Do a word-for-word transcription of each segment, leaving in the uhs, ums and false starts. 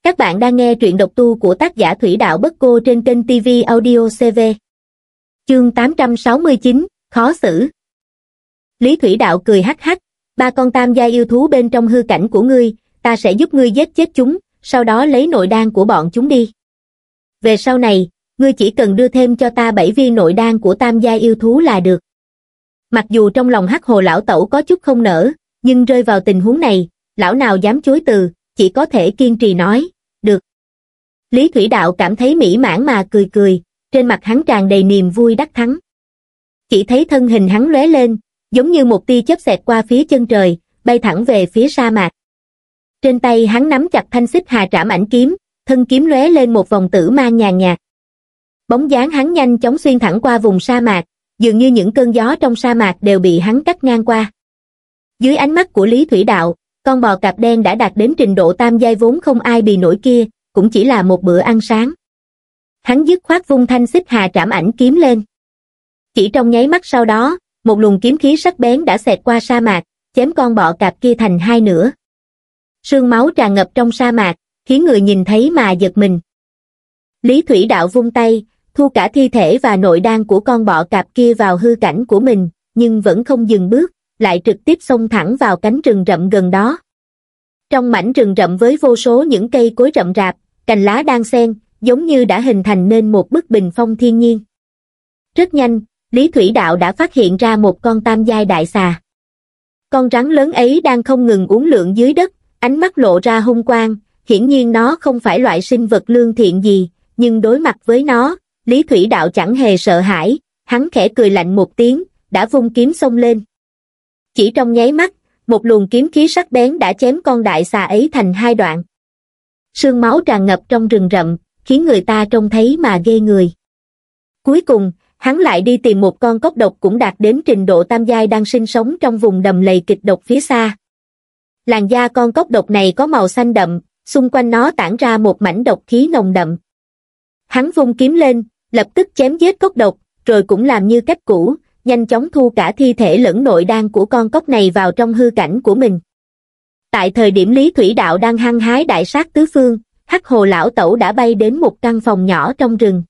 Các bạn đang nghe truyện độc tu của tác giả Thủy Đạo Bất Cô trên kênh ti vi Audio xê vê. Chương tám trăm sáu mươi chín, khó xử. Lý Thủy Đạo cười hắc hắc, ba con tam gia yêu thú bên trong hư cảnh của ngươi, ta sẽ giúp ngươi giết chết chúng, sau đó lấy nội đan của bọn chúng đi. Về sau này, ngươi chỉ cần đưa thêm cho ta bảy viên nội đan của tam gia yêu thú là được. Mặc dù trong lòng Hắc Hồ lão tẩu có chút không nỡ, nhưng rơi vào tình huống này, lão nào dám chối từ, chỉ có thể kiên trì nói, được. Lý Thủy Đạo cảm thấy mỹ mãn mà cười cười, trên mặt hắn tràn đầy niềm vui đắc thắng. Chỉ thấy thân hình hắn lóe lên, giống như một tia chớp xẹt qua phía chân trời, bay thẳng về phía sa mạc. Trên tay hắn nắm chặt thanh xích hà trảm ảnh kiếm, thân kiếm lóe lên một vòng tử mang nhàn nhạt. Bóng dáng hắn nhanh chóng xuyên thẳng qua vùng sa mạc, dường như những cơn gió trong sa mạc đều bị hắn cắt ngang qua. Dưới ánh mắt của Lý Thủy Đạo, con bò cạp đen đã đạt đến trình độ tam giai vốn không ai bì nổi kia, cũng chỉ là một bữa ăn sáng. Hắn dứt khoát vung thanh xích hà trảm ảnh kiếm lên. Chỉ trong nháy mắt sau đó, một luồng kiếm khí sắc bén đã xẹt qua sa mạc, chém con bọ cạp kia thành hai nửa. Sương máu tràn ngập trong sa mạc, khiến người nhìn thấy mà giật mình. Lý Thủy Đạo vung tay, thu cả thi thể và nội đan của con bọ cạp kia vào hư cảnh của mình, nhưng vẫn không dừng bước, lại trực tiếp xông thẳng vào cánh rừng rậm gần đó. Trong mảnh rừng rậm với vô số những cây cối rậm rạp, cành lá đan xen, giống như đã hình thành nên một bức bình phong thiên nhiên. Rất nhanh, Lý Thủy Đạo đã phát hiện ra một con tam giai đại xà. Con rắn lớn ấy đang không ngừng uốn lượn dưới đất, ánh mắt lộ ra hung quang, hiển nhiên nó không phải loại sinh vật lương thiện gì, nhưng đối mặt với nó, Lý Thủy Đạo chẳng hề sợ hãi, hắn khẽ cười lạnh một tiếng, đã vung kiếm xông lên. Chỉ trong nháy mắt, một luồng kiếm khí sắc bén đã chém con đại xà ấy thành hai đoạn. Sương máu tràn ngập trong rừng rậm, khiến người ta trông thấy mà ghê người. Cuối cùng, hắn lại đi tìm một con cóc độc cũng đạt đến trình độ tam giai đang sinh sống trong vùng đầm lầy kịch độc phía xa. Làn da con cóc độc này có màu xanh đậm, xung quanh nó tản ra một mảnh độc khí nồng đậm. Hắn vung kiếm lên, lập tức chém giết cóc độc, rồi cũng làm như cách cũ, nhanh chóng thu cả thi thể lẫn nội đan của con cóc này vào trong hư cảnh của mình. Tại thời điểm Lý Thủy Đạo đang hăng hái đại sát tứ phương, Hắc Hồ lão tẩu đã bay đến một căn phòng nhỏ trong rừng.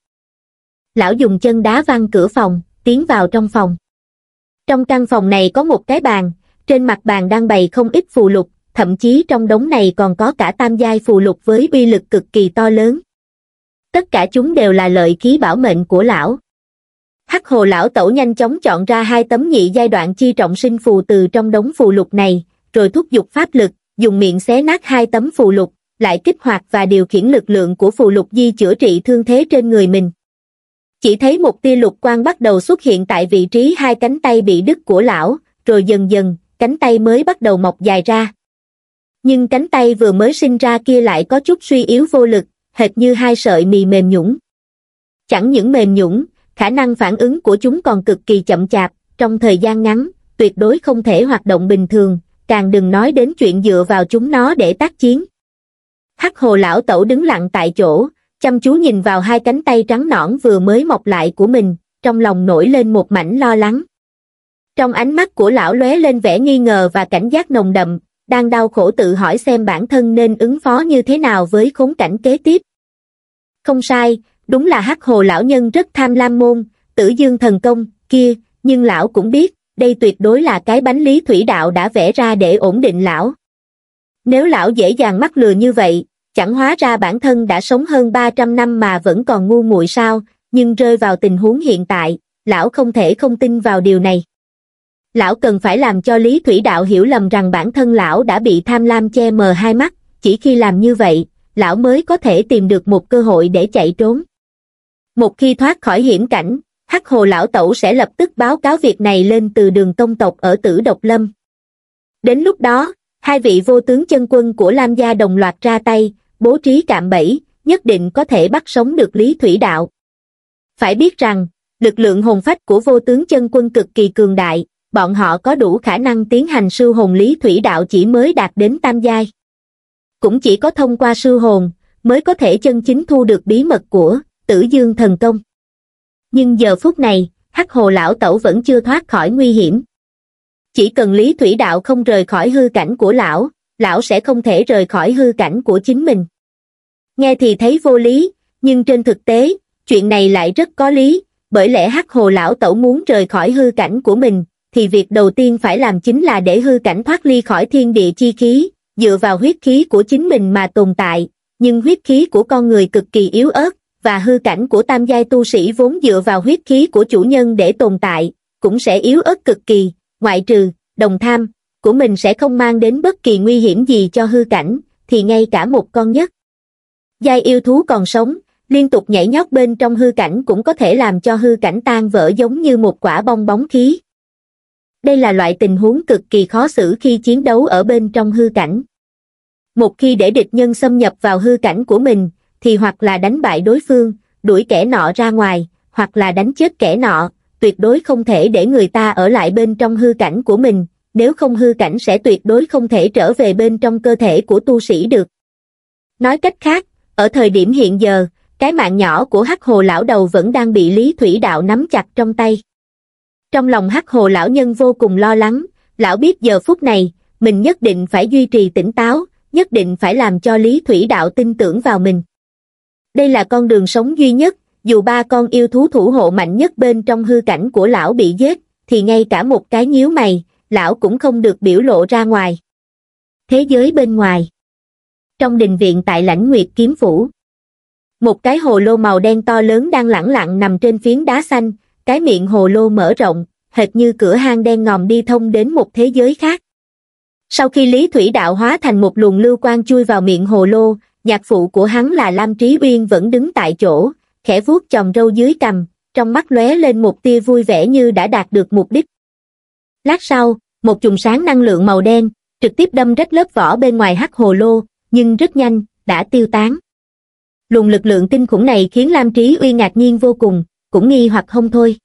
Lão dùng chân đá văng cửa phòng, tiến vào trong phòng. Trong căn phòng này có một cái bàn, trên mặt bàn đang bày không ít phù lục, thậm chí trong đống này còn có cả tam giai phù lục với uy lực cực kỳ to lớn. Tất cả chúng đều là lợi khí bảo mệnh của lão. Hắc Hồ lão tẩu nhanh chóng chọn ra hai tấm nhị giai đoạn chi trọng sinh phù từ trong đống phù lục này, rồi thúc giục pháp lực, dùng miệng xé nát hai tấm phù lục, lại kích hoạt và điều khiển lực lượng của phù lục di chữa trị thương thế trên người mình. Chỉ thấy một tia lục quang bắt đầu xuất hiện tại vị trí hai cánh tay bị đứt của lão, rồi dần dần, cánh tay mới bắt đầu mọc dài ra. Nhưng cánh tay vừa mới sinh ra kia lại có chút suy yếu vô lực, hệt như hai sợi mì mềm nhũn. Chẳng những mềm nhũn, khả năng phản ứng của chúng còn cực kỳ chậm chạp, trong thời gian ngắn, tuyệt đối không thể hoạt động bình thường, càng đừng nói đến chuyện dựa vào chúng nó để tác chiến. Hắc Hồ lão tẩu đứng lặng tại chỗ, chăm chú nhìn vào hai cánh tay trắng nõn vừa mới mọc lại của mình, trong lòng nổi lên một mảnh lo lắng. Trong ánh mắt của lão lóe lên vẻ nghi ngờ và cảnh giác nồng đậm, đang đau khổ tự hỏi xem bản thân nên ứng phó như thế nào với khốn cảnh kế tiếp. Không sai, đúng là Hắc Hồ lão nhân rất tham lam môn, Tử Dương thần công kia, nhưng lão cũng biết, đây tuyệt đối là cái bánh Lý Thủy Đạo đã vẽ ra để ổn định lão. Nếu lão dễ dàng mắc lừa như vậy, chẳng hóa ra bản thân đã sống hơn ba trăm năm mà vẫn còn ngu muội sao, nhưng rơi vào tình huống hiện tại, lão không thể không tin vào điều này. Lão cần phải làm cho Lý Thủy Đạo hiểu lầm rằng bản thân lão đã bị tham lam che mờ hai mắt, chỉ khi làm như vậy, lão mới có thể tìm được một cơ hội để chạy trốn. Một khi thoát khỏi hiểm cảnh, Hắc Hồ lão tẩu sẽ lập tức báo cáo việc này lên từ đường tông tộc ở Tử Độc Lâm. Đến lúc đó, hai vị vô tướng chân quân của Lam gia đồng loạt ra tay, bố trí cạm bẫy, nhất định có thể bắt sống được Lý Thủy Đạo. Phải biết rằng, lực lượng hồn phách của vô tướng chân quân cực kỳ cường đại, bọn họ có đủ khả năng tiến hành sưu hồn Lý Thủy Đạo chỉ mới đạt đến tam giai. Cũng chỉ có thông qua sưu hồn, mới có thể chân chính thu được bí mật của Tử Dương thần công. Nhưng giờ phút này, Hắc Hồ lão tẩu vẫn chưa thoát khỏi nguy hiểm. Chỉ cần Lý Thủy Đạo không rời khỏi hư cảnh của lão, lão sẽ không thể rời khỏi hư cảnh của chính mình. Nghe thì thấy vô lý, nhưng trên thực tế, chuyện này lại rất có lý, bởi lẽ Hắc Hồ lão tẩu muốn rời khỏi hư cảnh của mình, thì việc đầu tiên phải làm chính là để hư cảnh thoát ly khỏi thiên địa chi khí, dựa vào huyết khí của chính mình mà tồn tại, nhưng huyết khí của con người cực kỳ yếu ớt, và hư cảnh của tam giai tu sĩ vốn dựa vào huyết khí của chủ nhân để tồn tại, cũng sẽ yếu ớt cực kỳ, ngoại trừ, đồng tham, của mình sẽ không mang đến bất kỳ nguy hiểm gì cho hư cảnh, thì ngay cả một con nhất giai yêu thú còn sống, liên tục nhảy nhót bên trong hư cảnh cũng có thể làm cho hư cảnh tan vỡ giống như một quả bong bóng khí. Đây là loại tình huống cực kỳ khó xử khi chiến đấu ở bên trong hư cảnh. Một khi để địch nhân xâm nhập vào hư cảnh của mình, thì hoặc là đánh bại đối phương, đuổi kẻ nọ ra ngoài, hoặc là đánh chết kẻ nọ, tuyệt đối không thể để người ta ở lại bên trong hư cảnh của mình, nếu không hư cảnh sẽ tuyệt đối không thể trở về bên trong cơ thể của tu sĩ được. Nói cách khác, ở thời điểm hiện giờ, cái mạng nhỏ của Hắc Hồ lão đầu vẫn đang bị Lý Thủy Đạo nắm chặt trong tay. Trong lòng Hắc Hồ lão nhân vô cùng lo lắng, lão biết giờ phút này, mình nhất định phải duy trì tỉnh táo, nhất định phải làm cho Lý Thủy Đạo tin tưởng vào mình. Đây là con đường sống duy nhất, dù ba con yêu thú thủ hộ mạnh nhất bên trong hư cảnh của lão bị giết, thì ngay cả một cái nhíu mày, lão cũng không được biểu lộ ra ngoài. Thế giới bên ngoài. Trong đình viện tại Lãnh Nguyệt Kiếm Phủ, một cái hồ lô màu đen to lớn đang lẳng lặng nằm trên phiến đá xanh, cái miệng hồ lô mở rộng, hệt như cửa hang đen ngòm đi thông đến một thế giới khác. Sau khi Lý Thủy Đạo hóa thành một luồng lưu quang chui vào miệng hồ lô, nhạc phụ của hắn là Lam Trí Uyên vẫn đứng tại chỗ, khẽ vuốt chòm râu dưới cằm, trong mắt lóe lên một tia vui vẻ như đã đạt được mục đích. Lát sau, một chùm sáng năng lượng màu đen, trực tiếp đâm rách lớp vỏ bên ngoài hắc hồ lô, nhưng rất nhanh, đã tiêu tán. Luồng lực lượng kinh khủng này khiến Lam Trí Uyên ngạc nhiên vô cùng, cũng nghi hoặc không thôi.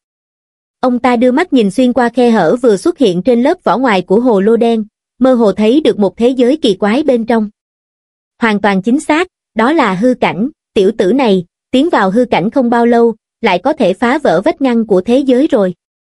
Ông ta đưa mắt nhìn xuyên qua khe hở vừa xuất hiện trên lớp vỏ ngoài của hồ lô đen, mơ hồ thấy được một thế giới kỳ quái bên trong. Hoàn toàn chính xác, đó là hư cảnh, tiểu tử này, tiến vào hư cảnh không bao lâu, lại có thể phá vỡ vách ngăn của thế giới rồi.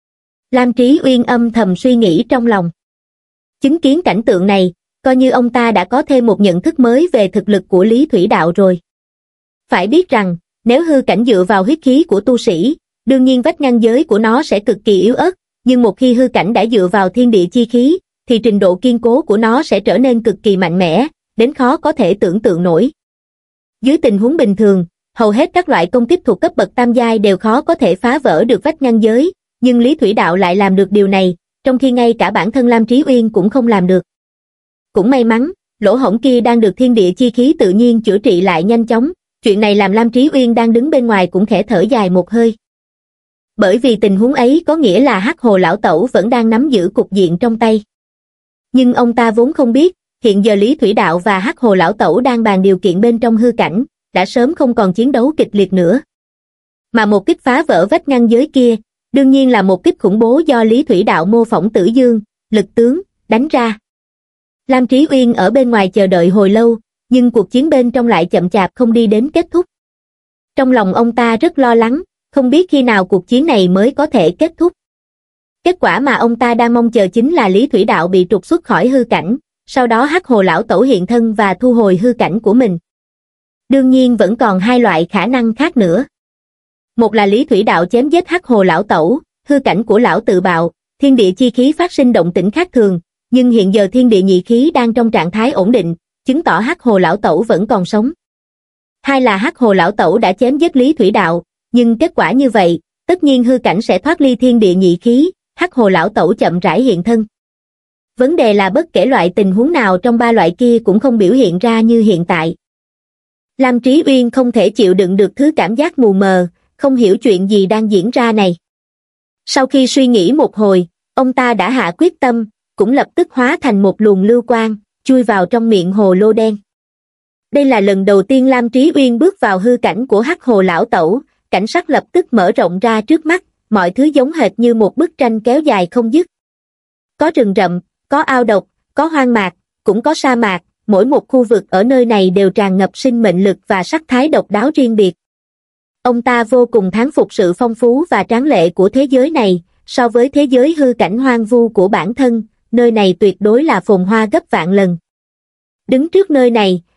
Lam Trí Uyên âm thầm suy nghĩ trong lòng. Chứng kiến cảnh tượng này, coi như ông ta đã có thêm một nhận thức mới về thực lực của Lý Thủy Đạo rồi. Phải biết rằng, nếu hư cảnh dựa vào huyết khí của tu sĩ, đương nhiên vách ngăn giới của nó sẽ cực kỳ yếu ớt, nhưng một khi hư cảnh đã dựa vào thiên địa chi khí, thì trình độ kiên cố của nó sẽ trở nên cực kỳ mạnh mẽ, đến khó có thể tưởng tượng nổi. Dưới tình huống bình thường, hầu hết các loại công kích thuộc cấp bậc tam giai đều khó có thể phá vỡ được vách ngăn giới, nhưng Lý Thủy Đạo lại làm được điều này, trong khi ngay cả bản thân Lam Trí Uyên cũng không làm được. Cũng may mắn, lỗ hổng kia đang được thiên địa chi khí tự nhiên chữa trị lại nhanh chóng, chuyện này làm Lam Trí Uyên đang đứng bên ngoài cũng khẽ thở dài một hơi. Bởi vì tình huống ấy có nghĩa là Hắc Hồ lão tẩu vẫn đang nắm giữ cục diện trong tay. Nhưng ông ta vốn không biết, hiện giờ Lý Thủy Đạo và Hắc Hồ lão tẩu đang bàn điều kiện bên trong hư cảnh, đã sớm không còn chiến đấu kịch liệt nữa. Mà một kích phá vỡ vách ngăn giới kia, đương nhiên là một kích khủng bố do Lý Thủy Đạo mô phỏng Tử Dương, lực tướng, đánh ra. Lam Trí Uyên ở bên ngoài chờ đợi hồi lâu, nhưng cuộc chiến bên trong lại chậm chạp không đi đến kết thúc. Trong lòng ông ta rất lo lắng, không biết khi nào cuộc chiến này mới có thể kết thúc. Kết quả mà ông ta đang mong chờ chính là Lý Thủy Đạo bị trục xuất khỏi hư cảnh, sau đó Hắc Hồ lão tẩu hiện thân và thu hồi hư cảnh của mình. Đương nhiên vẫn còn hai loại khả năng khác nữa. Một là Lý Thủy Đạo chém giết Hắc Hồ lão tẩu, hư cảnh của lão tự bạo, thiên địa chi khí phát sinh động tĩnh khác thường, nhưng hiện giờ thiên địa nhị khí đang trong trạng thái ổn định, chứng tỏ Hắc Hồ lão tẩu vẫn còn sống. Hai là Hắc Hồ lão tẩu đã chém giết Lý Thủy Đạo, nhưng kết quả như vậy, tất nhiên hư cảnh sẽ thoát ly thiên địa nhị khí, Hắc Hồ lão tẩu chậm rãi hiện thân. Vấn đề là bất kể loại tình huống nào trong ba loại kia cũng không biểu hiện ra như hiện tại. Lam Trí Uyên không thể chịu đựng được thứ cảm giác mù mờ, không hiểu chuyện gì đang diễn ra này. Sau khi suy nghĩ một hồi, ông ta đã hạ quyết tâm, cũng lập tức hóa thành một luồng lưu quang, chui vào trong miệng hồ lô đen. Đây là lần đầu tiên Lam Trí Uyên bước vào hư cảnh của Hắc Hồ lão tẩu, cảnh sắc lập tức mở rộng ra trước mắt, mọi thứ giống hệt như một bức tranh kéo dài không dứt. Có rừng rậm, có ao độc, có hoang mạc, cũng có sa mạc, mỗi một khu vực ở nơi này đều tràn ngập sinh mệnh lực và sắc thái độc đáo riêng biệt. Ông ta vô cùng thán phục sự phong phú và tráng lệ của thế giới này, so với thế giới hư cảnh hoang vu của bản thân, nơi này tuyệt đối là phồn hoa gấp vạn lần. Đứng trước nơi này,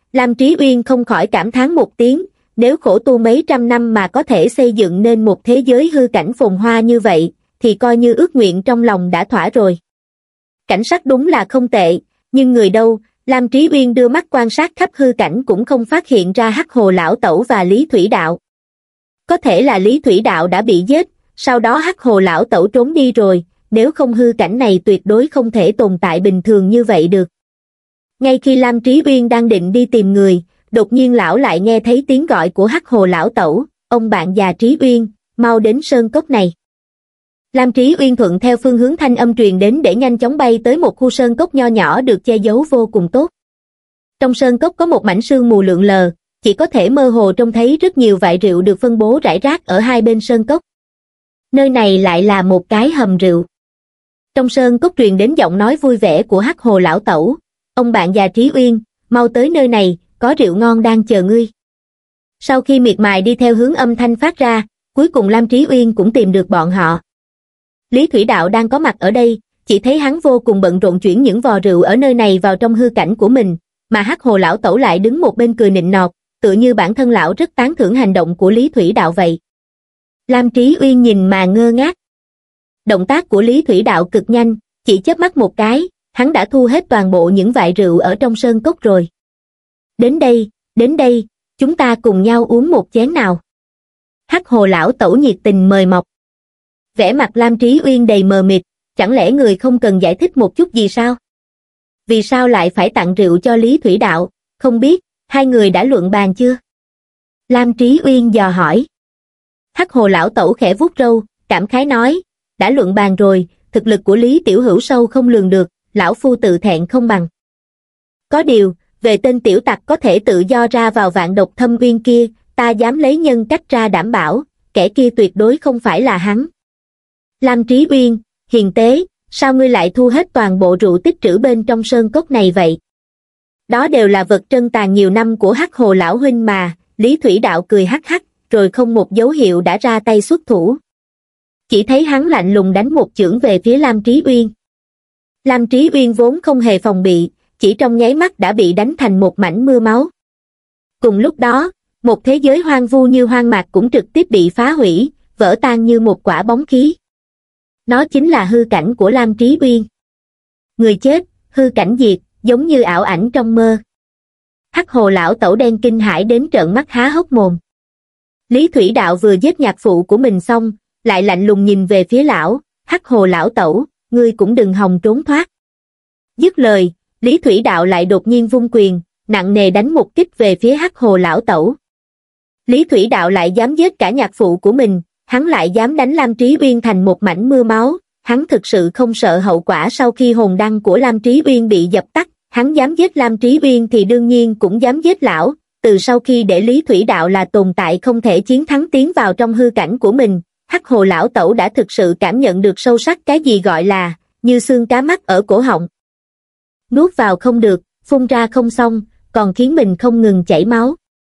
Lam Trí Uyên không khỏi cảm thán một tiếng, nếu khổ tu mấy trăm năm mà có thể xây dựng nên một thế giới hư cảnh phồn hoa như vậy, thì coi như ước nguyện trong lòng đã thỏa rồi. Cảnh sắc đúng là không tệ, nhưng người đâu? Lam Trí Uyên đưa mắt quan sát khắp hư cảnh cũng không phát hiện ra Hắc Hồ Lão Tẩu và Lý Thủy Đạo. Có thể là Lý Thủy Đạo đã bị giết, sau đó Hắc Hồ Lão Tẩu trốn đi rồi, nếu không hư cảnh này tuyệt đối không thể tồn tại bình thường như vậy được. Ngay khi Lam Trí Uyên đang định đi tìm người, đột nhiên lão lại nghe thấy tiếng gọi của Hắc Hồ Lão Tẩu, ông bạn già Trí Uyên, mau đến sơn cốc này. Lam Trí Uyên thuận theo phương hướng thanh âm truyền đến để nhanh chóng bay tới một khu sơn cốc nho nhỏ được che giấu vô cùng tốt. Trong sơn cốc có một mảnh sương mù lượn lờ, chỉ có thể mơ hồ trông thấy rất nhiều vại rượu được phân bố rải rác ở hai bên sơn cốc. Nơi này lại là một cái hầm rượu. Trong sơn cốc truyền đến giọng nói vui vẻ của Hắc Hồ Lão Tẩu, ông bạn già Trí Uyên, mau tới nơi này, có rượu ngon đang chờ ngươi. Sau khi miệt mài đi theo hướng âm thanh phát ra, cuối cùng Lam Trí Uyên cũng tìm được bọn họ. Lý Thủy Đạo đang có mặt ở đây, chỉ thấy hắn vô cùng bận rộn chuyển những vò rượu ở nơi này vào trong hư cảnh của mình, mà Hắc Hồ Lão Tẩu lại đứng một bên cười nịnh nọt, tựa như bản thân lão rất tán thưởng hành động của Lý Thủy Đạo vậy. Lam Trí Uyên nhìn mà ngơ ngác. Động tác của Lý Thủy Đạo cực nhanh, chỉ chớp mắt một cái, hắn đã thu hết toàn bộ những vại rượu ở trong sơn cốc rồi. Đến đây, đến đây, chúng ta cùng nhau uống một chén nào. Hắc Hồ Lão Tẩu nhiệt tình mời mọc. Vẻ mặt Lam Trí Uyên đầy mờ mịt, chẳng lẽ người không cần giải thích một chút gì sao? Vì sao lại phải tặng rượu cho Lý Thủy Đạo, không biết, hai người đã luận bàn chưa? Lam Trí Uyên dò hỏi. Hắc Hồ Lão Tẩu khẽ vuốt râu, cảm khái nói, đã luận bàn rồi, thực lực của Lý Tiểu Hữu sâu không lường được, lão phu tự thẹn không bằng. Có điều, về tên tiểu tặc có thể tự do ra vào vạn độc thâm uyên kia, ta dám lấy nhân cách ra đảm bảo, kẻ kia tuyệt đối không phải là hắn. Lam Trí Uyên, hiền tế, sao ngươi lại thu hết toàn bộ rượu tích trữ bên trong sơn cốc này vậy? Đó đều là vật trân tàn nhiều năm của Hắc Hồ Lão huynh mà. Lý Thủy Đạo cười hắc hắc, rồi không một dấu hiệu đã ra tay xuất thủ. Chỉ thấy hắn lạnh lùng đánh một chưởng về phía Lam Trí Uyên. Lam Trí Uyên vốn không hề phòng bị, chỉ trong nháy mắt đã bị đánh thành một mảnh mưa máu. Cùng lúc đó, một thế giới hoang vu như hoang mạc cũng trực tiếp bị phá hủy, vỡ tan như một quả bóng khí. Nó chính là hư cảnh của Lam Trí Uyên. Người chết, hư cảnh diệt, giống như ảo ảnh trong mơ. Hắc Hồ Lão Tẩu đen kinh hãi đến trợn mắt há hốc mồm. Lý Thủy Đạo vừa giết nhạc phụ của mình xong, lại lạnh lùng nhìn về phía lão, Hắc Hồ Lão Tẩu, ngươi cũng đừng hòng trốn thoát. Dứt lời, Lý Thủy Đạo lại đột nhiên vung quyền, nặng nề đánh một kích về phía Hắc Hồ Lão Tẩu. Lý Thủy Đạo lại dám giết cả nhạc phụ của mình, hắn lại dám đánh Lam Trí Uyên thành một mảnh mưa máu, hắn thực sự không sợ hậu quả sau khi hồn đăng của Lam Trí Uyên bị dập tắt, hắn dám giết Lam Trí Uyên thì đương nhiên cũng dám giết lão, từ sau khi để Lý Thủy Đạo là tồn tại không thể chiến thắng tiến vào trong hư cảnh của mình, Hắc Hồ Lão Tẩu đã thực sự cảm nhận được sâu sắc cái gì gọi là, như xương cá mắc ở cổ họng. Nuốt vào không được, phun ra không xong, còn khiến mình không ngừng chảy máu.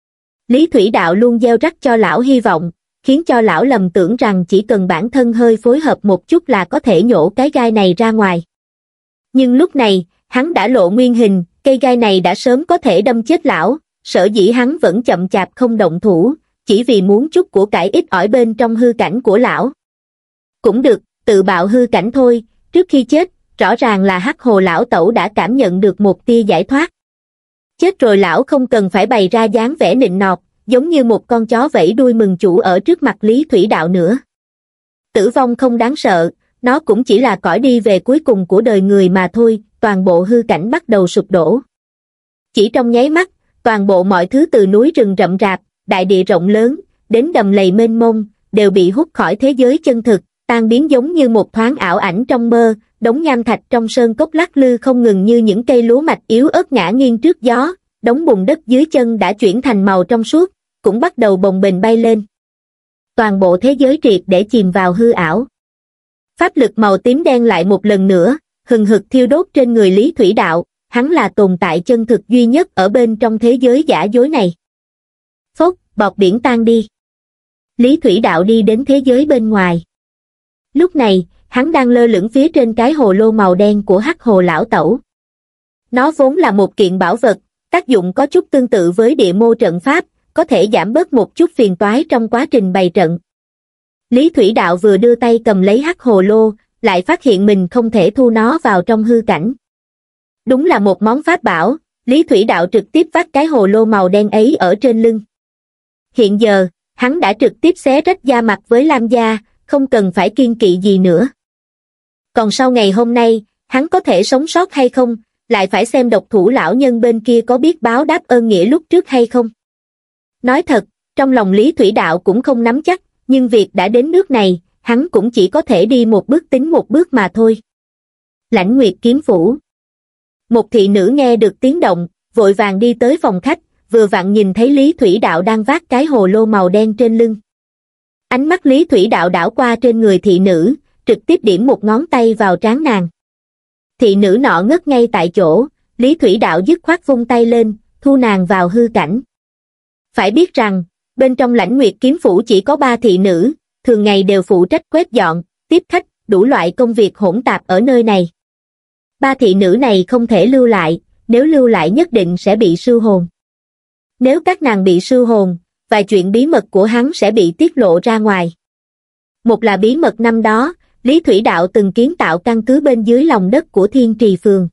Lý Thủy Đạo luôn gieo rắc cho lão hy vọng, khiến cho lão lầm tưởng rằng chỉ cần bản thân hơi phối hợp một chút là có thể nhổ cái gai này ra ngoài. Nhưng lúc này, hắn đã lộ nguyên hình, cây gai này đã sớm có thể đâm chết lão, sở dĩ hắn vẫn chậm chạp không động thủ, chỉ vì muốn chút của cải ít ỏi bên trong hư cảnh của lão. Cũng được, tự bạo hư cảnh thôi, trước khi chết, rõ ràng là Hắc Hồ Lão Tẩu đã cảm nhận được một tia giải thoát. Chết rồi lão không cần phải bày ra dáng vẻ nịnh nọt, giống như một con chó vẫy đuôi mừng chủ ở trước mặt Lý Thủy Đạo nữa. Tử vong không đáng sợ, nó cũng chỉ là cõi đi về cuối cùng của đời người mà thôi, toàn bộ hư cảnh bắt đầu sụp đổ. Chỉ trong nháy mắt, toàn bộ mọi thứ từ núi rừng rậm rạp, đại địa rộng lớn, đến đầm lầy mênh mông, đều bị hút khỏi thế giới chân thực, tan biến giống như một thoáng ảo ảnh trong mơ, đống nham thạch trong sơn cốc lắc lư không ngừng như những cây lúa mạch yếu ớt ngã nghiêng trước gió, đống bùn đất dưới chân đã chuyển thành màu trong suốt, cũng bắt đầu bồng bềnh bay lên. Toàn bộ thế giới triệt để chìm vào hư ảo. Pháp lực màu tím đen lại một lần nữa, hừng hực thiêu đốt trên người Lý Thủy Đạo, hắn là tồn tại chân thực duy nhất ở bên trong thế giới giả dối này. Phốc, bọt biển tan đi. Lý Thủy Đạo đi đến thế giới bên ngoài. Lúc này, hắn đang lơ lửng phía trên cái hồ lô màu đen của Hắc Hồ Lão Tẩu. Nó vốn là một kiện bảo vật, tác dụng có chút tương tự với địa mô trận pháp, có thể giảm bớt một chút phiền toái trong quá trình bày trận. Lý Thủy Đạo vừa đưa tay cầm lấy hắc hồ lô, lại phát hiện mình không thể thu nó vào trong hư cảnh. Đúng là một món pháp bảo, Lý Thủy Đạo trực tiếp vác cái hồ lô màu đen ấy ở trên lưng. Hiện giờ, hắn đã trực tiếp xé rách da mặt với Lam gia, không cần phải kiêng kỵ gì nữa. Còn sau ngày hôm nay, hắn có thể sống sót hay không, lại phải xem độc thủ lão nhân bên kia có biết báo đáp ơn nghĩa lúc trước hay không. Nói thật, trong lòng Lý Thủy Đạo cũng không nắm chắc, nhưng việc đã đến nước này, hắn cũng chỉ có thể đi một bước tính một bước mà thôi. Lãnh Nguyệt kiếm phủ. Một thị nữ nghe được tiếng động, vội vàng đi tới phòng khách, vừa vặn nhìn thấy Lý Thủy Đạo đang vác cái hồ lô màu đen trên lưng. Ánh mắt Lý Thủy Đạo đảo qua trên người thị nữ, trực tiếp điểm một ngón tay vào trán nàng. Thị nữ nọ ngất ngay tại chỗ, Lý Thủy Đạo dứt khoát vung tay lên, thu nàng vào hư cảnh. Phải biết rằng, bên trong Lãnh Nguyệt kiếm phủ chỉ có ba thị nữ, thường ngày đều phụ trách quét dọn, tiếp khách, đủ loại công việc hỗn tạp ở nơi này. Ba thị nữ này không thể lưu lại, nếu lưu lại nhất định sẽ bị sưu hồn. Nếu các nàng bị sưu hồn, vài chuyện bí mật của hắn sẽ bị tiết lộ ra ngoài. Một là bí mật năm đó, Lý Thủy Đạo từng kiến tạo căn cứ bên dưới lòng đất của Thiên Trì Phường.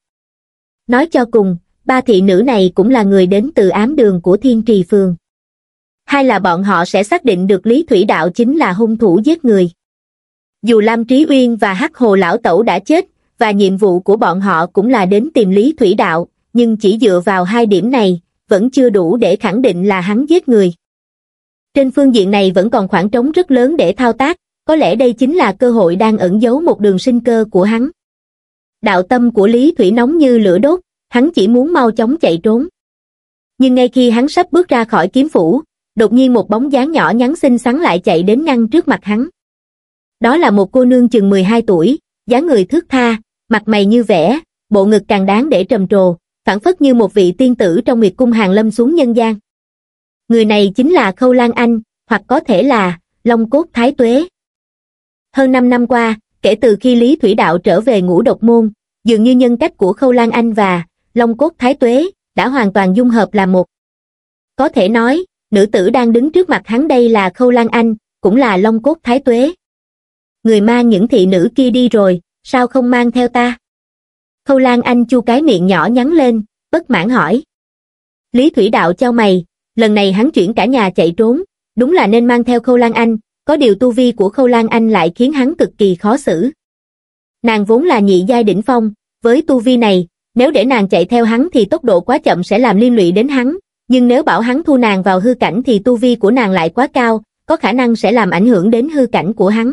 Nói cho cùng, ba thị nữ này cũng là người đến từ ám đường của Thiên Trì Phường. Hai là bọn họ sẽ xác định được Lý Thủy Đạo chính là hung thủ giết người. Dù Lam Trí Uyên và Hắc Hồ Lão Tẩu đã chết, và nhiệm vụ của bọn họ cũng là đến tìm Lý Thủy Đạo, nhưng chỉ dựa vào hai điểm này, vẫn chưa đủ để khẳng định là hắn giết người. Trên phương diện này vẫn còn khoảng trống rất lớn để thao tác, có lẽ đây chính là cơ hội đang ẩn giấu một đường sinh cơ của hắn. Đạo tâm của Lý Thủy nóng như lửa đốt, hắn chỉ muốn mau chóng chạy trốn. Nhưng ngay khi hắn sắp bước ra khỏi kiếm phủ, đột nhiên một bóng dáng nhỏ nhắn xinh xắn lại chạy đến ngăn trước mặt hắn. Đó là một cô nương chừng mười hai tuổi, dáng người thướt tha, mặt mày như vẽ, bộ ngực càng đáng để trầm trồ, phảng phất như một vị tiên tử trong Nguyệt cung hàng lâm xuống nhân gian. Người này chính là Khâu Lan Anh, hoặc có thể là Long Cốt Thái Tuế. Hơn năm năm qua, kể từ khi Lý Thủy Đạo trở về Ngũ Độc Môn, dường như nhân cách của Khâu Lan Anh và Long Cốt Thái Tuế đã hoàn toàn dung hợp là một. Có thể nói, nữ tử đang đứng trước mặt hắn đây là Khâu Lan Anh, cũng là Long Cốt Thái Tuế. Người mang những thị nữ kia đi rồi, sao không mang theo ta? Khâu Lan Anh chu cái miệng nhỏ nhắn lên, bất mãn hỏi. Lý Thủy Đạo chau mày, lần này hắn chuyển cả nhà chạy trốn, đúng là nên mang theo Khâu Lan Anh, có điều tu vi của Khâu Lan Anh lại khiến hắn cực kỳ khó xử. Nàng vốn là nhị giai đỉnh phong, với tu vi này, nếu để nàng chạy theo hắn thì tốc độ quá chậm sẽ làm liên lụy đến hắn, nhưng nếu bảo hắn thu nàng vào hư cảnh thì tu vi của nàng lại quá cao, có khả năng sẽ làm ảnh hưởng đến hư cảnh của hắn.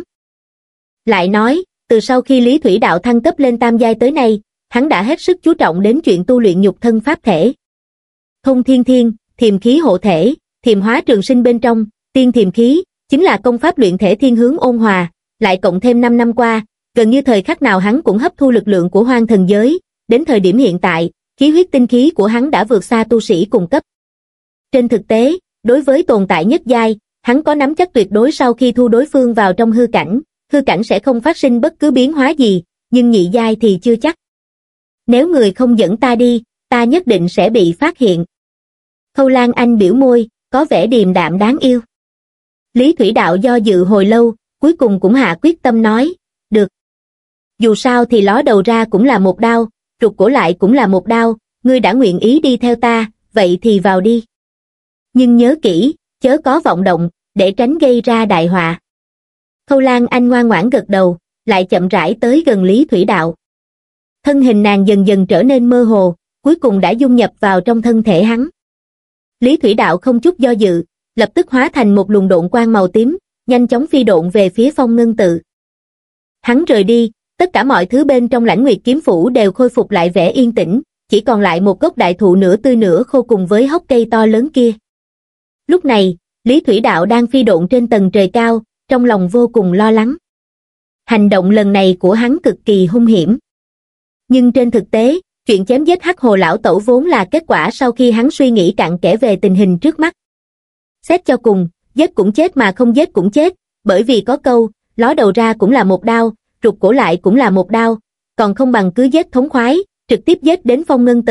Lại nói, từ sau khi Lý Thủy Đạo thăng cấp lên tam giai tới nay, hắn đã hết sức chú trọng đến chuyện tu luyện nhục thân pháp thể. Thông thiên thiên, thiềm khí hộ thể, thiềm hóa trường sinh bên trong, tiên thiềm khí, chính là công pháp luyện thể thiên hướng ôn hòa, lại cộng thêm năm năm qua, gần như thời khắc nào hắn cũng hấp thu lực lượng của hoang thần giới, đến thời điểm hiện tại, khí huyết tinh khí của hắn đã vượt xa tu sĩ cùng cấp. Trên thực tế, đối với tồn tại nhất giai, hắn có nắm chắc tuyệt đối sau khi thu đối phương vào trong hư cảnh, hư cảnh sẽ không phát sinh bất cứ biến hóa gì, nhưng nhị giai thì chưa chắc. Nếu người không dẫn ta đi, ta nhất định sẽ bị phát hiện. Khâu Lan Anh biểu môi, có vẻ điềm đạm đáng yêu. Lý Thủy Đạo do dự hồi lâu, cuối cùng cũng hạ quyết tâm nói, được. Dù sao thì ló đầu ra cũng là một đao, rụt cổ lại cũng là một đao, ngươi đã nguyện ý đi theo ta, vậy thì vào đi. Nhưng nhớ kỹ, chớ có vọng động, để tránh gây ra đại họa. Khâu Lan Anh ngoan ngoãn gật đầu, lại chậm rãi tới gần Lý Thủy Đạo. Thân hình nàng dần dần trở nên mơ hồ, cuối cùng đã dung nhập vào trong thân thể hắn. Lý Thủy Đạo không chút do dự, lập tức hóa thành một luồng độn quang màu tím, nhanh chóng phi độn về phía Phong Ngân Tự. Hắn rời đi, tất cả mọi thứ bên trong Lãnh Nguyệt kiếm phủ đều khôi phục lại vẻ yên tĩnh, chỉ còn lại một gốc đại thụ nửa tươi nửa khô cùng với hốc cây to lớn kia. Lúc này, Lý Thủy Đạo đang phi độn trên tầng trời cao, trong lòng vô cùng lo lắng. Hành động lần này của hắn cực kỳ hung hiểm. Nhưng trên thực tế, chuyện chém giết Hắc Hồ Lão Tẩu vốn là kết quả sau khi hắn suy nghĩ cặn kẽ về tình hình trước mắt. Xét cho cùng, giết cũng chết mà không giết cũng chết, bởi vì có câu, ló đầu ra cũng là một đao, rụt cổ lại cũng là một đao, còn không bằng cứ giết thống khoái, trực tiếp giết đến Phong Ngân Tự,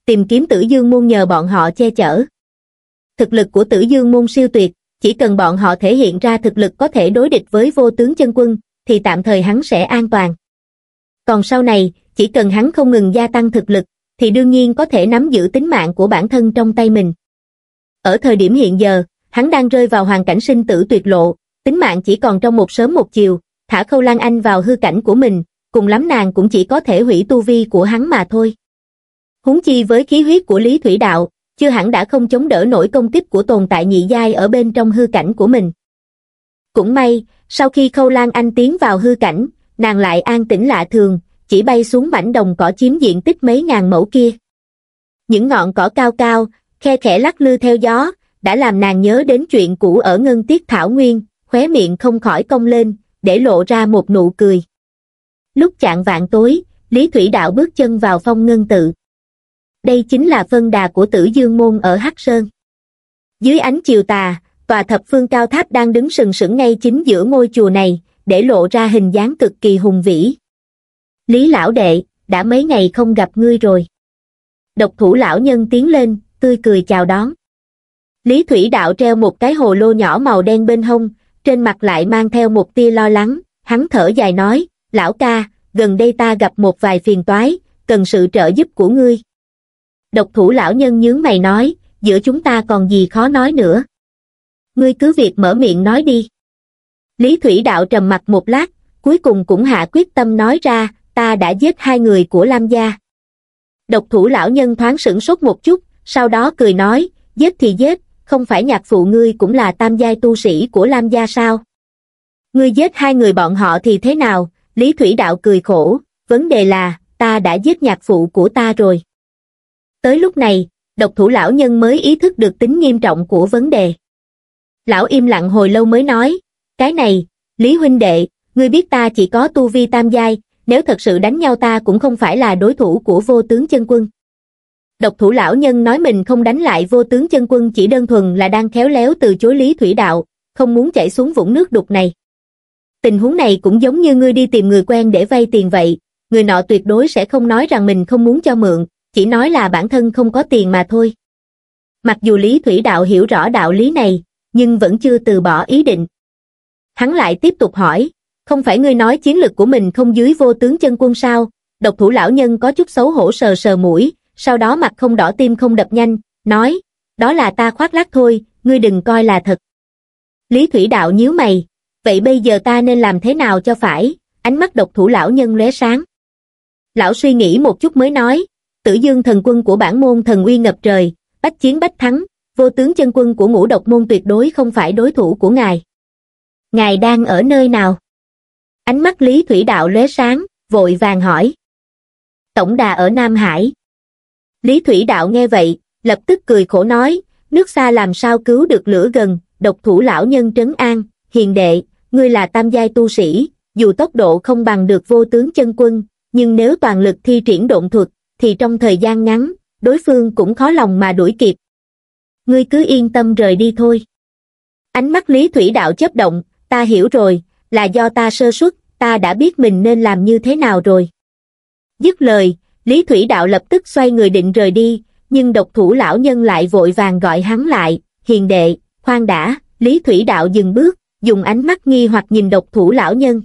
tìm kiếm Tử Dương môn nhờ bọn họ che chở. Thực lực của Tử Dương môn siêu tuyệt, chỉ cần bọn họ thể hiện ra thực lực có thể đối địch với Vô Tướng Chân Quân, thì tạm thời hắn sẽ an toàn. Còn sau này, chỉ cần hắn không ngừng gia tăng thực lực, thì đương nhiên có thể nắm giữ tính mạng của bản thân trong tay mình. Ở thời điểm hiện giờ, hắn đang rơi vào hoàn cảnh sinh tử tuyệt lộ, tính mạng chỉ còn trong một sớm một chiều, thả Khâu Lan Anh vào hư cảnh của mình, cùng lắm nàng cũng chỉ có thể hủy tu vi của hắn mà thôi. Huống chi với khí huyết của Lý Thủy Đạo, chưa hẳn đã không chống đỡ nổi công kích của tồn tại nhị giai ở bên trong hư cảnh của mình. Cũng may, sau khi Khâu Lan Anh tiến vào hư cảnh, nàng lại an tĩnh lạ thường, chỉ bay xuống mảnh đồng cỏ chiếm diện tích mấy ngàn mẫu kia. Những ngọn cỏ cao cao, khe khẽ lắc lư theo gió, đã làm nàng nhớ đến chuyện cũ ở Ngân Tiết Thảo Nguyên, khóe miệng không khỏi cong lên, để lộ ra một nụ cười. Lúc chạng vạng tối, Lý Thủy Đạo bước chân vào Phong Ngân Tự. Đây chính là phân đà của Tử Dương môn ở Hắc Sơn. Dưới ánh chiều tà, tòa thập phương cao tháp đang đứng sừng sững ngay chính giữa ngôi chùa này, để lộ ra hình dáng cực kỳ hùng vĩ. Lý lão đệ, đã mấy ngày không gặp ngươi rồi. Độc thủ lão nhân tiến lên, tươi cười chào đón. Lý Thủy Đạo treo một cái hồ lô nhỏ màu đen bên hông, trên mặt lại mang theo một tia lo lắng, hắn thở dài nói, lão ca, gần đây ta gặp một vài phiền toái, cần sự trợ giúp của ngươi. Độc thủ lão nhân nhướng mày nói, giữa chúng ta còn gì khó nói nữa. Ngươi cứ việc mở miệng nói đi. Lý Thủy Đạo trầm mặt một lát, cuối cùng cũng hạ quyết tâm nói ra, ta đã giết hai người của Lam gia. Độc thủ lão nhân thoáng sửng sốt một chút, sau đó cười nói, giết thì giết, không phải nhạc phụ ngươi cũng là tam giai tu sĩ của Lam gia sao? Ngươi giết hai người bọn họ thì thế nào? Lý Thủy Đạo cười khổ, vấn đề là, ta đã giết nhạc phụ của ta rồi. Tới lúc này, độc thủ lão nhân mới ý thức được tính nghiêm trọng của vấn đề. Lão im lặng hồi lâu mới nói, cái này, Lý huynh đệ, ngươi biết ta chỉ có tu vi tam giai, nếu thật sự đánh nhau ta cũng không phải là đối thủ của Vô Tướng Chân Quân. Độc thủ lão nhân nói mình không đánh lại Vô Tướng Chân Quân chỉ đơn thuần là đang khéo léo từ chối Lý Thủy Đạo, không muốn chảy xuống vũng nước đục này. Tình huống này cũng giống như ngươi đi tìm người quen để vay tiền vậy, người nọ tuyệt đối sẽ không nói rằng mình không muốn cho mượn, chỉ nói là bản thân không có tiền mà thôi. Mặc dù Lý Thủy Đạo hiểu rõ đạo lý này, nhưng vẫn chưa từ bỏ ý định. Hắn lại tiếp tục hỏi, không phải ngươi nói chiến lực của mình không dưới Vô Tướng Chân Quân sao? Độc thủ lão nhân có chút xấu hổ sờ sờ mũi, sau đó mặt không đỏ tim không đập nhanh, nói, đó là ta khoác lác thôi, ngươi đừng coi là thật. Lý Thủy Đạo nhíu mày, vậy bây giờ ta nên làm thế nào cho phải? Ánh mắt độc thủ lão nhân lóe sáng. Lão suy nghĩ một chút mới nói, Tử Dương thần quân của bản môn thần uy ngập trời, bách chiến bách thắng, Vô Tướng Chân Quân của ngũ độc môn tuyệt đối không phải đối thủ của ngài. Ngài đang ở nơi nào? Ánh mắt Lý Thủy Đạo lóe sáng, vội vàng hỏi. Tổng đà ở Nam Hải. Lý Thủy Đạo nghe vậy, lập tức cười khổ nói, nước xa làm sao cứu được lửa gần. Độc thủ lão nhân trấn an, hiền đệ, ngươi là tam giai tu sĩ, dù tốc độ không bằng được Vô Tướng Chân Quân, nhưng nếu toàn lực thi triển độn thuật, thì trong thời gian ngắn, đối phương cũng khó lòng mà đuổi kịp. Ngươi cứ yên tâm rời đi thôi. Ánh mắt Lý Thủy Đạo chớp động, ta hiểu rồi, là do ta sơ suất, ta đã biết mình nên làm như thế nào rồi. Dứt lời, Lý Thủy Đạo lập tức xoay người định rời đi, nhưng độc thủ lão nhân lại vội vàng gọi hắn lại, hiền đệ, khoan đã. Lý Thủy Đạo dừng bước, dùng ánh mắt nghi hoặc nhìn độc thủ lão nhân.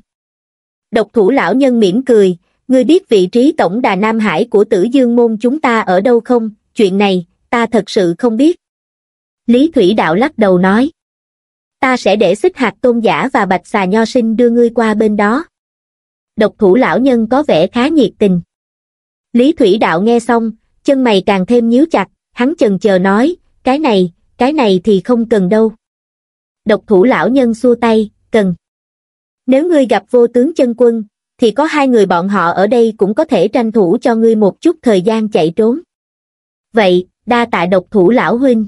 Độc thủ lão nhân mỉm cười, ngươi biết vị trí tổng đà Nam Hải của Tử Dương môn chúng ta ở đâu không? Chuyện này, ta thật sự không biết. Lý Thủy Đạo lắc đầu nói, ta sẽ để Xích Hạt Tôn giả và Bạch Xà Nho Sinh đưa ngươi qua bên đó. Độc thủ lão nhân có vẻ khá nhiệt tình. Lý Thủy Đạo nghe xong, chân mày càng thêm nhíu chặt, hắn chần chờ nói, cái này, cái này thì không cần đâu. Độc thủ lão nhân xua tay, cần. Nếu ngươi gặp Vô Tướng Chân Quân, thì có hai người bọn họ ở đây cũng có thể tranh thủ cho ngươi một chút thời gian chạy trốn. Vậy, đa tạ độc thủ lão huynh.